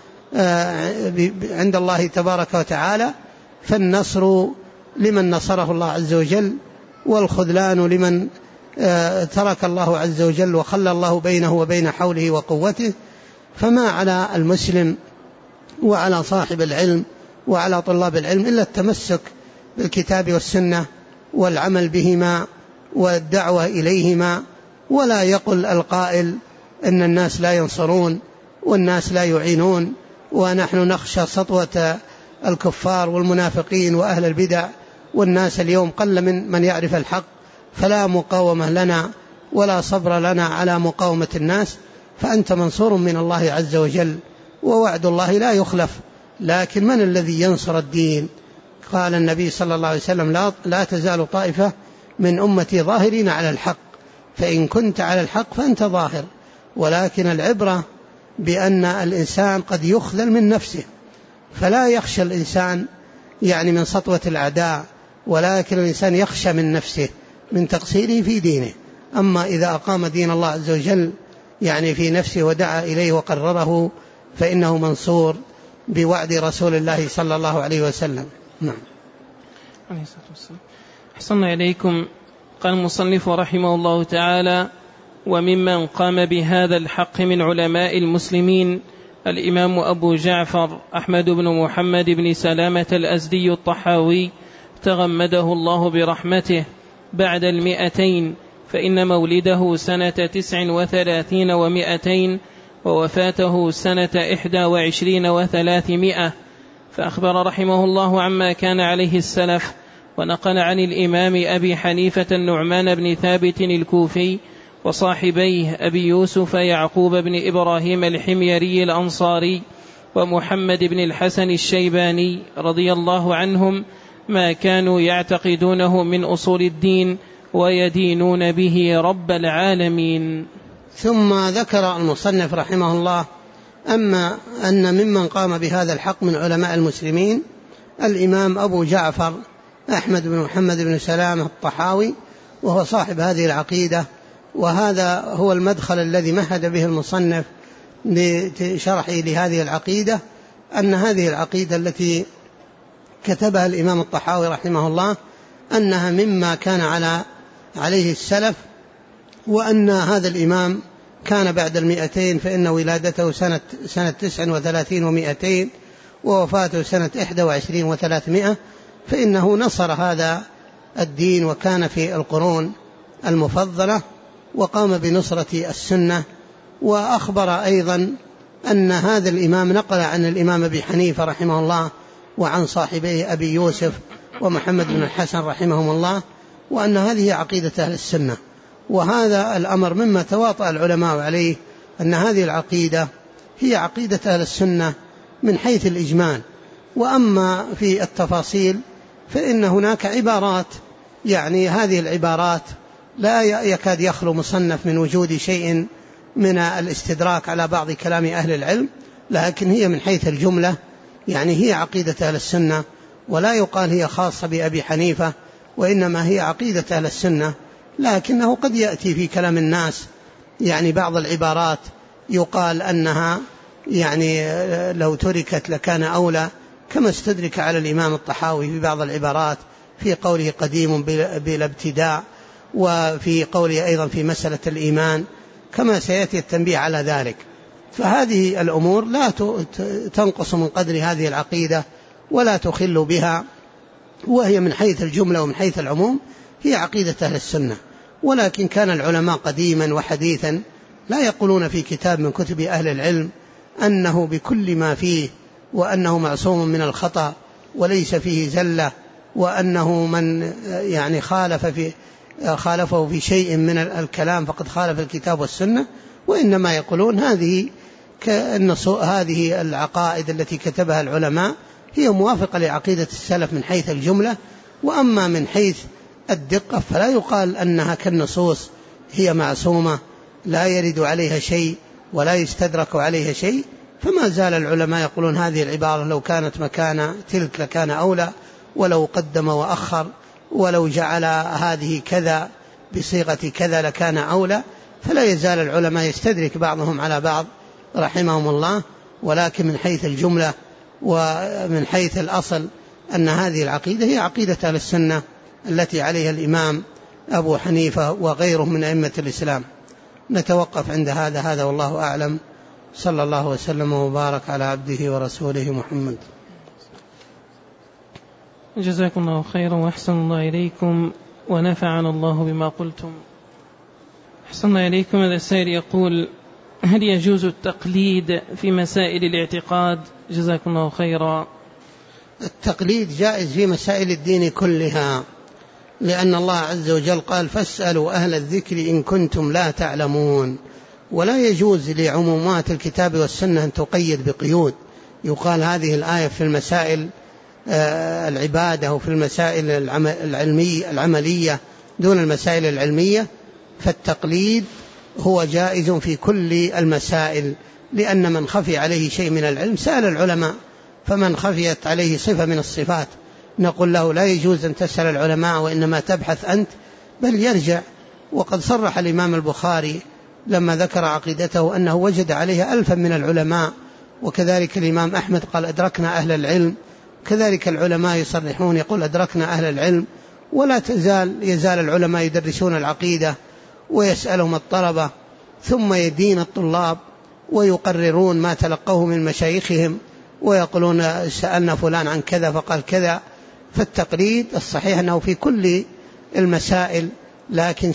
عند الله تبارك وتعالى. فالنصر لمن نصره الله عز وجل، والخذلان لمن ترك الله عز وجل وخلى الله بينه وبين حوله وقوته. فما على المسلم وعلى صاحب العلم وعلى طلاب العلم إلا التمسك بالكتاب والسنة والعمل بهما والدعوة إليهما. ولا يقل القائل أن الناس لا ينصرون والناس لا يعينون ونحن نخشى سطوة الكفار والمنافقين وأهل البدع، والناس اليوم قل من يعرف الحق، فلا مقاومة لنا ولا صبر لنا على مقاومة الناس. فأنت منصور من الله عز وجل ووعد الله لا يخلف. لكن من الذي ينصر الدين؟ قال النبي صلى الله عليه وسلم لا تزال طائفة من أمتي ظاهرين على الحق، فإن كنت على الحق فأنت ظاهر. ولكن العبرة بأن الإنسان قد يخذل من نفسه، فلا يخشى الإنسان يعني من سطوة الأعداء، ولكن الإنسان يخشى من نفسه من تقصيره في دينه. أما إذا أقام دين الله عز وجل يعني في نفسه ودعا إليه وقرره فإنه منصور بوعد رسول الله صلى الله عليه وسلم. نعم. أحسن إليكم. قال المصنف رحمه الله تعالى: وممن قام بهذا الحق من علماء المسلمين الإمام أبو جعفر أحمد بن محمد بن سلامة الأزدي الطحاوي تغمده الله برحمته بعد 200، فإن مولده سنة 39 و200 ووفاته سنة 21 و300. فأخبر رحمه الله عما كان عليه السلف، ونقل عن الإمام أبي حنيفة النعمان بن ثابت الكوفي وصاحبيه أبي يوسف يعقوب بن إبراهيم الحميري الأنصاري ومحمد بن الحسن الشيباني رضي الله عنهم ما كانوا يعتقدونه من أصول الدين ويدينون به رب العالمين. ثم ذكر المصنف رحمه الله أما أن ممن قام بهذا الحق من علماء المسلمين الإمام أبو جعفر أحمد بن محمد بن سلامة الطحاوي، وهو صاحب هذه العقيدة. وهذا هو المدخل الذي مهد به المصنف لشرحه لهذه العقيدة، أن هذه العقيدة التي كتبها الإمام الطحاوي رحمه الله أنها مما كان عليه السلف، وأن هذا الإمام كان بعد 200، فإن ولادته سنة 39 و200 ووفاته سنة 21 و300، فإنه نصر هذا الدين وكان في القرون المفضلة، وقام بنصرة السنة. وأخبر أيضا أن هذا الإمام نقل عن الإمام أبي حنيفة رحمه الله وعن صاحبيه أبي يوسف ومحمد بن الحسن رحمهم الله، وأن هذه عقيدة أهل السنة. وهذا الأمر مما تواطأ العلماء عليه، أن هذه العقيدة هي عقيدة أهل السنة من حيث الإجمال. وأما في التفاصيل فإن هناك عبارات، يعني هذه العبارات لا يكاد يخلو مصنف من وجود شيء من الاستدراك على بعض كلام أهل العلم، لكن هي من حيث الجملة يعني هي عقيدة أهل السنة، ولا يقال هي خاصة بأبي حنيفة، وإنما هي عقيدة أهل السنة. لكنه قد يأتي في كلام الناس يعني بعض العبارات يقال أنها يعني لو تركت لكان أولى، كما استدرك على الإمام الطحاوي في بعض العبارات في قوله قديم بلا ابتداء، وفي قوله أيضا في مسألة الإيمان، كما سيأتي التنبيه على ذلك. فهذه الأمور لا تنقص من قدر هذه العقيدة ولا تخل بها، وهي من حيث الجملة ومن حيث العموم هي عقيدة أهل السنة. ولكن كان العلماء قديما وحديثا لا يقولون في كتاب من كتب أهل العلم أنه بكل ما فيه، وأنه معصوم من الخطأ وليس فيه زلة، وأنه من يعني خالفه في شيء من الكلام فقد خالف الكتاب والسنة. وإنما يقولون هذه العقائد التي كتبها العلماء هي موافقة لعقيدة السلف من حيث الجملة، وأما من حيث الدقة فلا يقال أنها كالنصوص هي معصومة لا يرد عليها شيء ولا يستدرك عليها شيء. فما زال العلماء يقولون هذه العبارة لو كانت مكان تلك لكان أولى، ولو قدم وأخر، ولو جعل هذه كذا بصيغة كذا لكان أولى. فلا يزال العلماء يستدرك بعضهم على بعض رحمهم الله، ولكن من حيث الجملة ومن حيث الأصل أن هذه العقيدة هي عقيدة أهل السنة التي عليها الإمام أبو حنيفة وغيره من أئمة الإسلام. نتوقف عند هذا والله أعلم. صلى الله وسلم وبارك على عبده ورسوله محمد. جزاكم الله خيرا وأحسن الله إليكم ونفعنا الله بما قلتم. أحسن الله إليكم. هذا السائل يقول: هل يجوز التقليد في مسائل الاعتقاد؟ جزاكم الله خيرا. التقليد جائز في مسائل الدين كلها، لأن الله عز وجل قال: فاسألوا أهل الذكر إن كنتم لا تعلمون. ولا يجوز لعمومات الكتاب والسنة أن تقيد بقيود، يقال هذه الآية في المسائل العبادة وفي المسائل العملية دون المسائل العلمية. فالتقليد هو جائز في كل المسائل، لأن من خفي عليه شيء من العلم سأل العلماء، فمن خفيت عليه صفة من الصفات نقول له لا يجوز أن تسأل العلماء وإنما تبحث أنت، بل يرجع. وقد صرح الإمام البخاري لما ذكر عقيدته أنه وجد عليها 1000 من العلماء، وكذلك الإمام أحمد قال أدركنا أهل العلم. كذلك العلماء يصرحون يقول أدركنا أهل العلم. ولا يزال العلماء يدرسون العقيدة ويسألهم الطلبة، ثم يدين الطلاب ويقررون ما تلقوه من مشايخهم ويقولون سألنا فلان عن كذا فقال كذا. فالتقليد الصحيح أنه في كل المسائل، لكن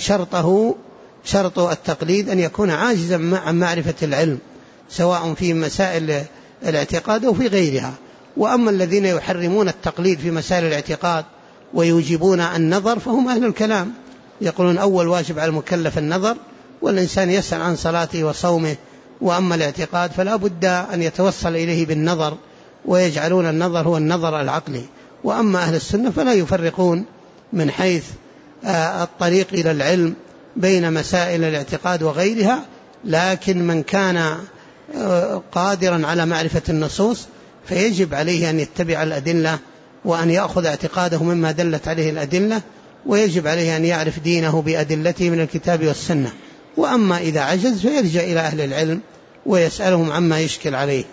شرط التقليد أن يكون عاجزا عن معرفة العلم، سواء في مسائل الاعتقاد أو في غيرها. وأما الذين يحرمون التقليد في مسائل الاعتقاد ويوجبون النظر فهم أهل الكلام، يقولون أول واجب على المكلف النظر، والإنسان يسأل عن صلاته وصومه. وأما الاعتقاد فلا بد أن يتوصل إليه بالنظر، ويجعلون النظر هو النظر العقلي. وأما أهل السنة فلا يفرقون من حيث الطريق إلى العلم بين مسائل الاعتقاد وغيرها، لكن من كان قادرا على معرفة النصوص فيجب عليه أن يتبع الأدلة وأن يأخذ اعتقاده مما دلت عليه الأدلة، ويجب عليه أن يعرف دينه بأدلته من الكتاب والسنة. وأما إذا عجز فيرجع إلى أهل العلم ويسألهم عما يشكل عليه.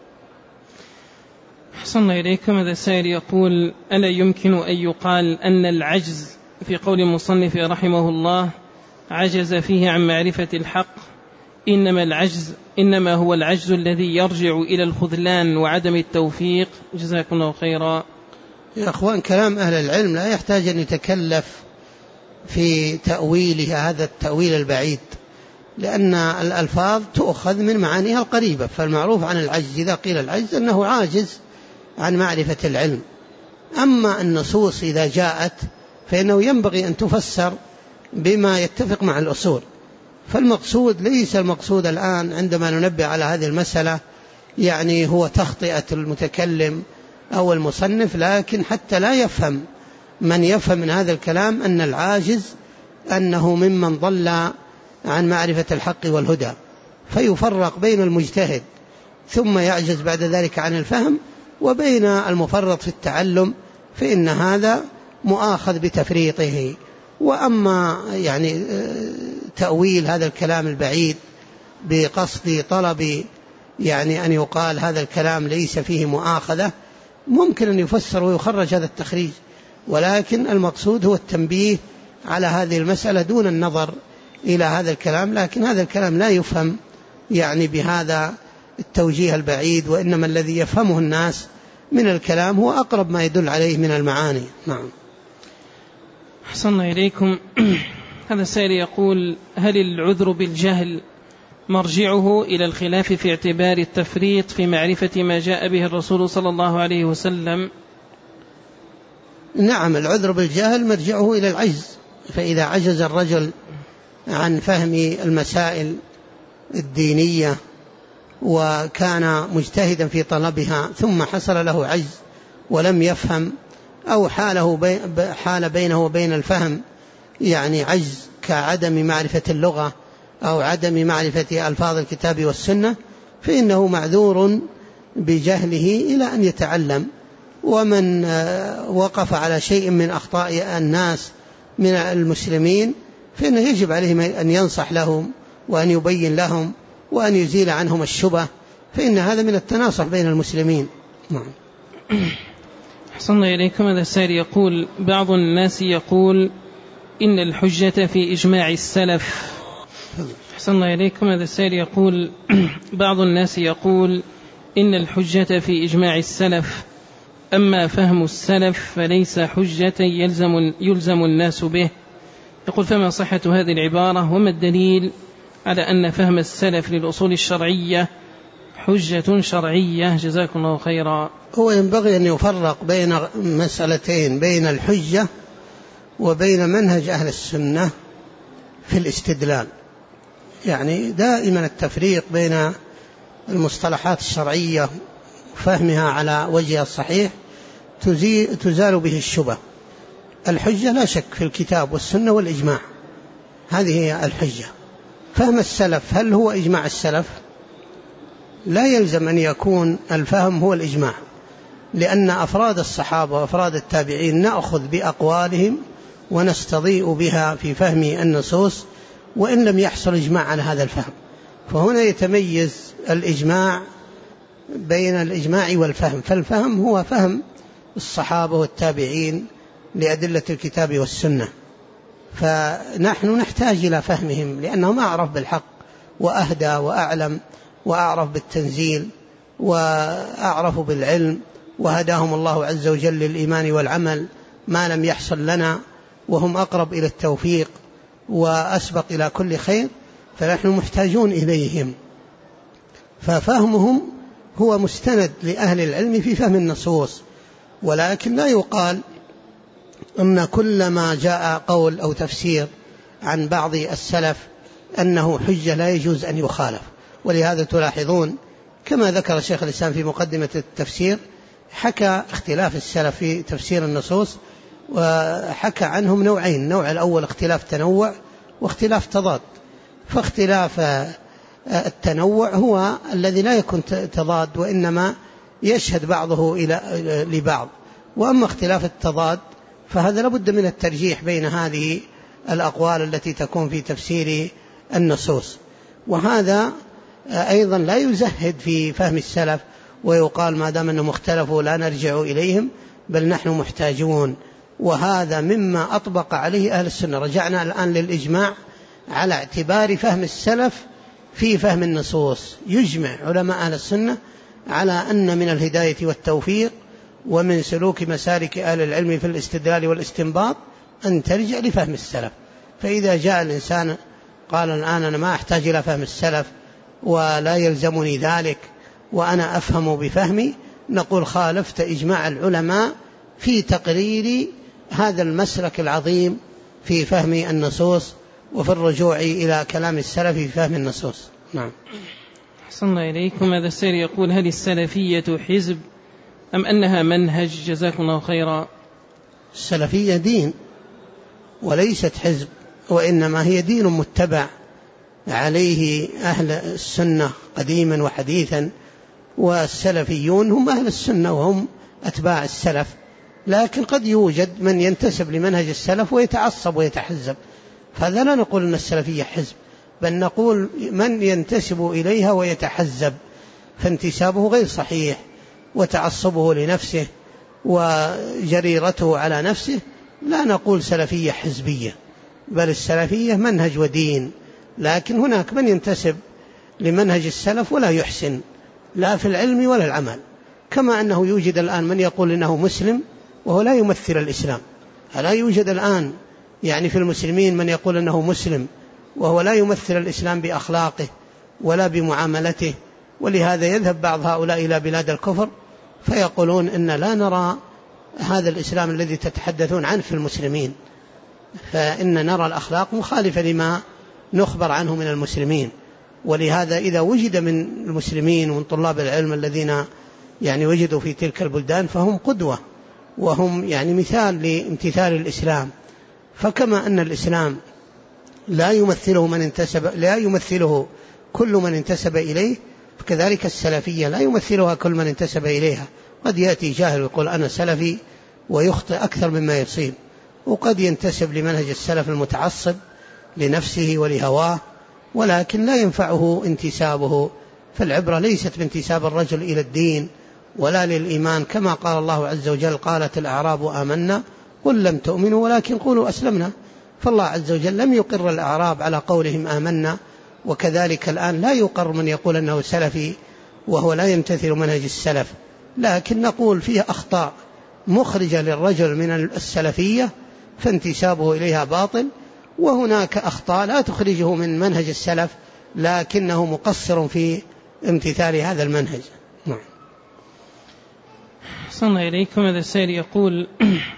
أحسن إليكم. هذا السائل يقول: ألا يمكن أن يقال أن العجز في قول المصنف رحمه الله عجز فيه عن معرفة الحق، إنما هو العجز الذي يرجع إلى الخذلان وعدم التوفيق؟ جزاكم الله خيرا. يا أخوان كلام أهل العلم لا يحتاج أن يتكلف في تأويله هذا التأويل البعيد، لأن الألفاظ تؤخذ من معانيها القريبة. فالمعروف عن العجز إذا قيل العجز أنه عاجز عن معرفة العلم. أما النصوص إذا جاءت فإنه ينبغي أن تفسر بما يتفق مع الأصول. فالمقصود ليس المقصود الآن عندما ننبه على هذه المسألة يعني هو تخطئة المتكلم أو المصنف، لكن حتى لا يفهم من يفهم من هذا الكلام أن العاجز أنه ممن ضل عن معرفة الحق والهدى، فيفرق بين المجتهد ثم يعجز بعد ذلك عن الفهم وبين المفرط في التعلم، فإن هذا مؤاخذ بتفريطه. وأما يعني تأويل هذا الكلام البعيد بقصد طلب يعني أن يقال هذا الكلام ليس فيه مؤاخذة، ممكن أن يفسر ويخرج هذا التخريج، ولكن المقصود هو التنبيه على هذه المسألة دون النظر إلى هذا الكلام. لكن هذا الكلام لا يفهم يعني بهذا التوجيه البعيد، وإنما الذي يفهمه الناس من الكلام هو أقرب ما يدل عليه من المعاني. نعم. أحسن إليكم. هذا السائل يقول: هل العذر بالجهل مرجعه إلى الخلاف في اعتبار التفريط في معرفة ما جاء به الرسول صلى الله عليه وسلم؟ نعم، العذر بالجهل مرجعه إلى العجز. فإذا عجز الرجل عن فهم المسائل الدينية وكان مجتهدا في طلبها ثم حصل له عجز ولم يفهم، أو حال بينه وبين الفهم يعني عجز كعدم معرفة اللغة أو عدم معرفة ألفاظ الكتاب والسنة، فإنه معذور بجهله إلى أن يتعلم. ومن وقف على شيء من أخطاء الناس من المسلمين فإنه يجب عليه أن ينصح لهم وأن يبين لهم وأن يزيل عنهم الشبه، فإن هذا من التناصح بين المسلمين. نعم. أحسن إليكم. هذا السائل يقول: بعض الناس يقول إن الحجة في إجماع السلف. أحسن إليكم. هذا السائل يقول: بعض الناس يقول إن الحجة في إجماع السلف، أما فهم السلف فليس حجة يلزم الناس به. يقول: فما صحة هذه العبارة، وما الدليل على أن فهم السلف للأصول الشرعية حجة شرعية؟ جزاكم الله خيرا. هو ينبغي أن يفرق بين مسألتين، بين الحجة وبين منهج أهل السنة في الاستدلال. يعني دائما التفريق بين المصطلحات الشرعية وفهمها على وجهها الصحيح تزال به الشبه. الحجة لا شك في الكتاب والسنة والإجماع، هذه هي الحجة. فهم السلف هل هو إجماع السلف؟ لا يلزم أن يكون الفهم هو الإجماع، لأن أفراد الصحابة وأفراد التابعين نأخذ بأقوالهم ونستضيء بها في فهم النصوص وإن لم يحصل إجماع على هذا الفهم. فهنا يتميز الإجماع بين الإجماع والفهم، فالفهم هو فهم الصحابة والتابعين لأدلة الكتاب والسنة، فنحن نحتاج إلى فهمهم لأنهم أعرف بالحق وأهدى وأعلم وأعرف بالتنزيل وأعرف بالعلم، وهداهم الله عز وجل للإيمان والعمل ما لم يحصل لنا، وهم أقرب إلى التوفيق وأسبق إلى كل خير، فنحن محتاجون إليهم. ففهمهم هو مستند لأهل العلم في فهم النصوص، ولكن لا يقال أن كل ما جاء قول أو تفسير عن بعض السلف أنه حجة لا يجوز أن يخالف. ولهذا تلاحظون كما ذكر شيخ الإسلام في مقدمة التفسير حكى اختلاف السلف في تفسير النصوص، وحكى عنهم نوعين: النوع الأول اختلاف تنوع واختلاف تضاد. فاختلاف التنوع هو الذي لا يكون تضاد وإنما يشهد بعضه لبعض، وأما اختلاف التضاد فهذا لابد من الترجيح بين هذه الأقوال التي تكون في تفسير النصوص. وهذا أيضا لا يزهد في فهم السلف ويقال ما دام أنهم اختلفوا لا نرجع إليهم، بل نحن محتاجون. وهذا مما أطبق عليه أهل السنة. رجعنا الآن للإجماع على اعتبار فهم السلف في فهم النصوص. يجمع علماء أهل السنة على أن من الهداية والتوفيق ومن سلوك مسالك أهل العلم في الاستدلال والاستنباط أن ترجع لفهم السلف. فإذا جاء الإنسان قال الآن أنا ما أحتاج إلى فهم السلف ولا يلزمني ذلك وأنا أفهم بفهمي، نقول خالفت إجماع العلماء في تقرير هذا المسلك العظيم في فهم النصوص وفي الرجوع إلى كلام السلف في فهم النصوص. نعم. أحسن إليكم. هذا السائل يقول: هل السلفية حزب أم أنها منهج؟ جزاكم الله خيرا. السلفية دين وليست حزب، وإنما هي دين متبع عليه أهل السنة قديما وحديثا، والسلفيون هم أهل السنة وهم أتباع السلف، لكن قد يوجد من ينتسب لمنهج السلف ويتعصب ويتحزب، فهذا لا نقول أن السلفية حزب، بل نقول من ينتسب إليها ويتحزب فانتسابه غير صحيح، وتعصبه لنفسه وجريرته على نفسه، لا نقول سلفية حزبية، بل السلفية منهج ودين. لكن هناك من ينتسب لمنهج السلف ولا يحسن لا في العلم ولا العمل، كما أنه يوجد الآن من يقول إنه مسلم وهو لا يمثل الإسلام. ألا يوجد الآن يعني في المسلمين من يقول أنه مسلم وهو لا يمثل الإسلام بأخلاقه ولا بمعاملته؟ ولهذا يذهب بعض هؤلاء إلى بلاد الكفر فيقولون إن لا نرى هذا الإسلام الذي تتحدثون عنه في المسلمين، فإن نرى الأخلاق مخالفة لما نخبر عنه من المسلمين. ولهذا إذا وجد من المسلمين ومن طلاب العلم الذين يعني وجدوا في تلك البلدان فهم قدوة وهم يعني مثال لامتثال الإسلام. فكما أن الإسلام لا يمثله كل من انتسب إليه، فكذلك السلفية لا يمثلها كل من انتسب إليها. قد يأتي جاهل ويقول أنا سلفي ويخطئ أكثر مما يصيب، وقد ينتسب لمنهج السلف المتعصب لنفسه ولهواه، ولكن لا ينفعه انتسابه. فالعبرة ليست بانتساب الرجل إلى الدين ولا للإيمان، كما قال الله عز وجل: قالت الأعراب آمنا قل لم تؤمنوا ولكن قولوا أسلمنا. فالله عز وجل لم يقر الأعراب على قولهم آمنا، وكذلك الآن لا يقر من يقول أنه سلفي وهو لا يمتثل منهج السلف، لكن نقول فيه أخطاء مخرجة للرجل من السلفية فانتسابه إليها باطل، وهناك أخطاء لا تخرجه من منهج السلف لكنه مقصر في امتثال هذا المنهج. نعم. صلى إليكم. هذا السائل يقول: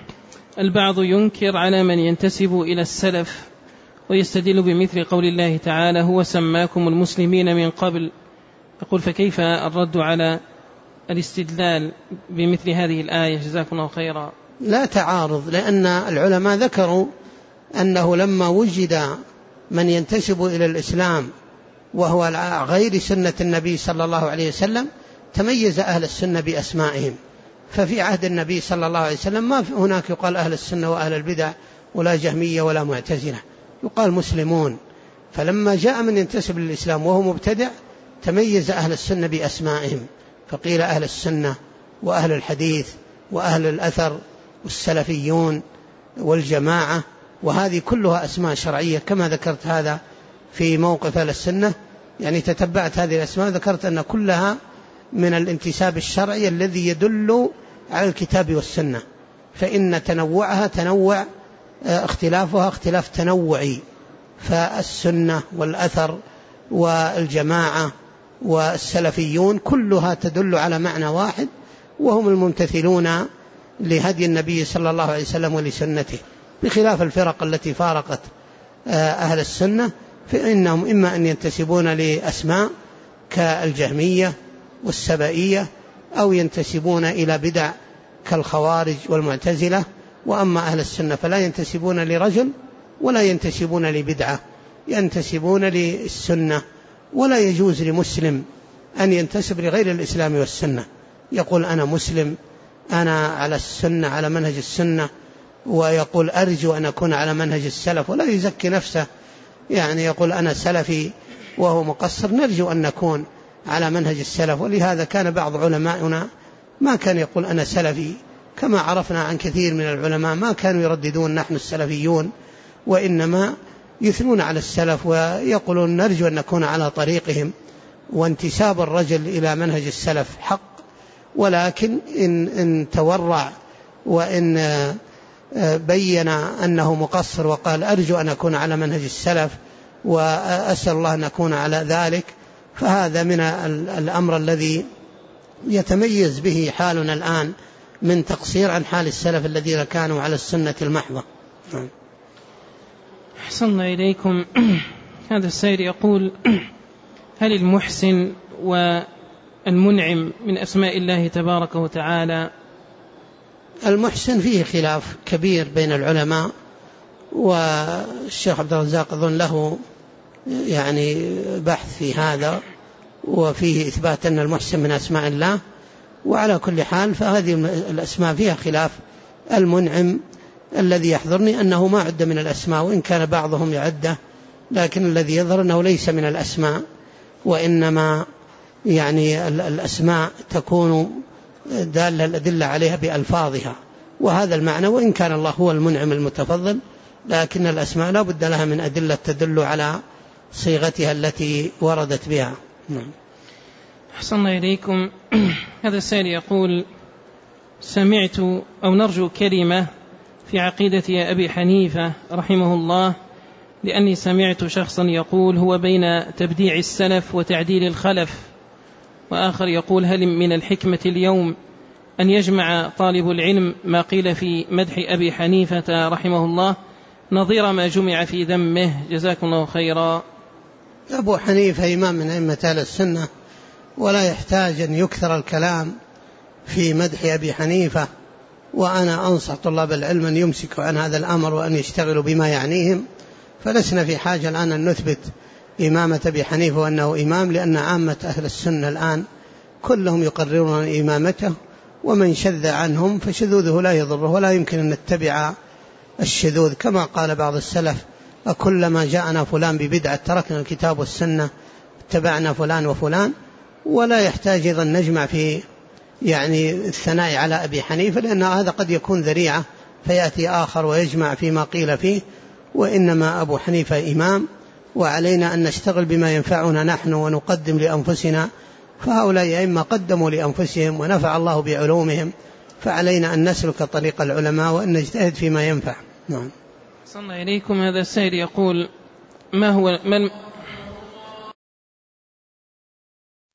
البعض ينكر على من ينتسب إلى السلف ويستدل بمثل قول الله تعالى: هو سماكم المسلمين من قبل. يقول: فكيف الرد على الاستدلال بمثل هذه الآية؟ جزاكم الله خيرا. لا تعارض، لأن العلماء ذكروا أنه لما وجد من ينتسب إلى الإسلام وهو غير سنة النبي صلى الله عليه وسلم تميز أهل السنة بأسمائهم. ففي عهد النبي صلى الله عليه وسلم ما هناك يقال أهل السنة وأهل البدع ولا جهمية ولا معتزلة، يقال مسلمون. فلما جاء من ينتسب للإسلام وهو مبتدع تميز أهل السنة بأسمائهم، فقيل أهل السنة وأهل الحديث وأهل الأثر والسلفيون والجماعة، وهذه كلها أسماء شرعية كما ذكرت هذا في موقف أهل السنة. يعني تتبعت هذه الأسماء ذكرت أن كلها من الانتساب الشرعي الذي يدل على الكتاب والسنة، فإن تنوعها تنوع اختلافها اختلاف تنوعي، فالسنة والأثر والجماعة والسلفيون كلها تدل على معنى واحد، وهم الممتثلون لهدي النبي صلى الله عليه وسلم ولسنته، بخلاف الفرق التي فارقت أهل السنة، فإنهم إما أن ينتسبون لأسماء كالجهمية والسبائية، أو ينتسبون إلى بدع كالخوارج والمعتزلة. وأما أهل السنة فلا ينتسبون لرجل ولا ينتسبون لبدعة، ينتسبون للسنة. ولا يجوز لمسلم أن ينتسب لغير الإسلام والسنة، يقول أنا مسلم، أنا على السنة على منهج السنة، ويقول أرجو أن أكون على منهج السلف، ولا يزكي نفسه، يعني يقول أنا سلفي وهو مقصر، نرجو أن نكون على منهج السلف. ولهذا كان بعض علماؤنا ما كان يقول أنا سلفي، كما عرفنا عن كثير من العلماء ما كانوا يرددون نحن السلفيون، وإنما يثنون على السلف ويقولون نرجو أن نكون على طريقهم. وانتساب الرجل إلى منهج السلف حق، ولكن إن تورع وإن بين أنه مقصر وقال أرجو أن أكون على منهج السلف وأسأل الله أن أكون على ذلك، فهذا من الأمر الذي يتميز به حالنا الآن من تقصير عن حال السلف الذين كانوا على السنة المحضة. أحسن إليكم. هذا السائل يقول: هل المحسن والمنعم من أسماء الله تبارك وتعالى؟ المحسن فيه خلاف كبير بين العلماء، والشيخ عبد الرزاق أظن له يعني بحث في هذا وفيه إثبات أن المحسن من أسماء الله. وعلى كل حال فهذه الأسماء فيها خلاف. المنعم الذي يحضرني أنه ما عد من الأسماء، وإن كان بعضهم يعده، لكن الذي يظهر أنه ليس من الأسماء، وإنما يعني الأسماء تكون دالة الأدلة عليها بألفاظها، وهذا المعنى. وإن كان الله هو المنعم المتفضل، لكن الأسماء لا بد لها من أدلة تدل على صيغتها التي وردت بها. أحسن إليكم. هذا السائل يقول: سمعت أو نرجو كلمة في عقيدة أبي حنيفة رحمه الله، لأني سمعت شخصا يقول هو بين تبديع السلف وتعديل الخلف، وآخر يقول: هل من الحكمة اليوم أن يجمع طالب العلم ما قيل في مدح أبي حنيفة رحمه الله نظير ما جمع في ذمه؟ جزاكم الله خيرا. أبو حنيفة إمام من أئمة أهل السنة، ولا يحتاج أن يكثر الكلام في مدح أبي حنيفة، وأنا أنصح طلاب العلم أن يمسكوا عن هذا الأمر وأن يشتغلوا بما يعنيهم. فلسنا في حاجة الآن أن نثبت إمامة أبي حنيفة وأنه إمام، لأن عامة أهل السنة الآن كلهم يقررون إمامته، ومن شذ عنهم فشذوذه لا يضره، ولا يمكن أن نتبع الشذوذ. كما قال بعض السلف: أكلما جاءنا فلان ببدعة تركنا الكتاب والسنة اتبعنا فلان وفلان. ولا يحتاج أيضا نجمع في يعني الثناء على أبي حنيفة، لأن هذا قد يكون ذريعة فيأتي آخر ويجمع فيما قيل فيه. وإنما أبو حنيفة إمام، وعلينا أن نشتغل بما ينفعنا نحن ونقدم لأنفسنا، فهؤلاء أئمة قدموا لأنفسهم ونفع الله بعلومهم، فعلينا أن نسلك طريق العلماء وأن نجتهد فيما ينفع. نعم. صلى إليكم. هذا السائل يقول: ما هو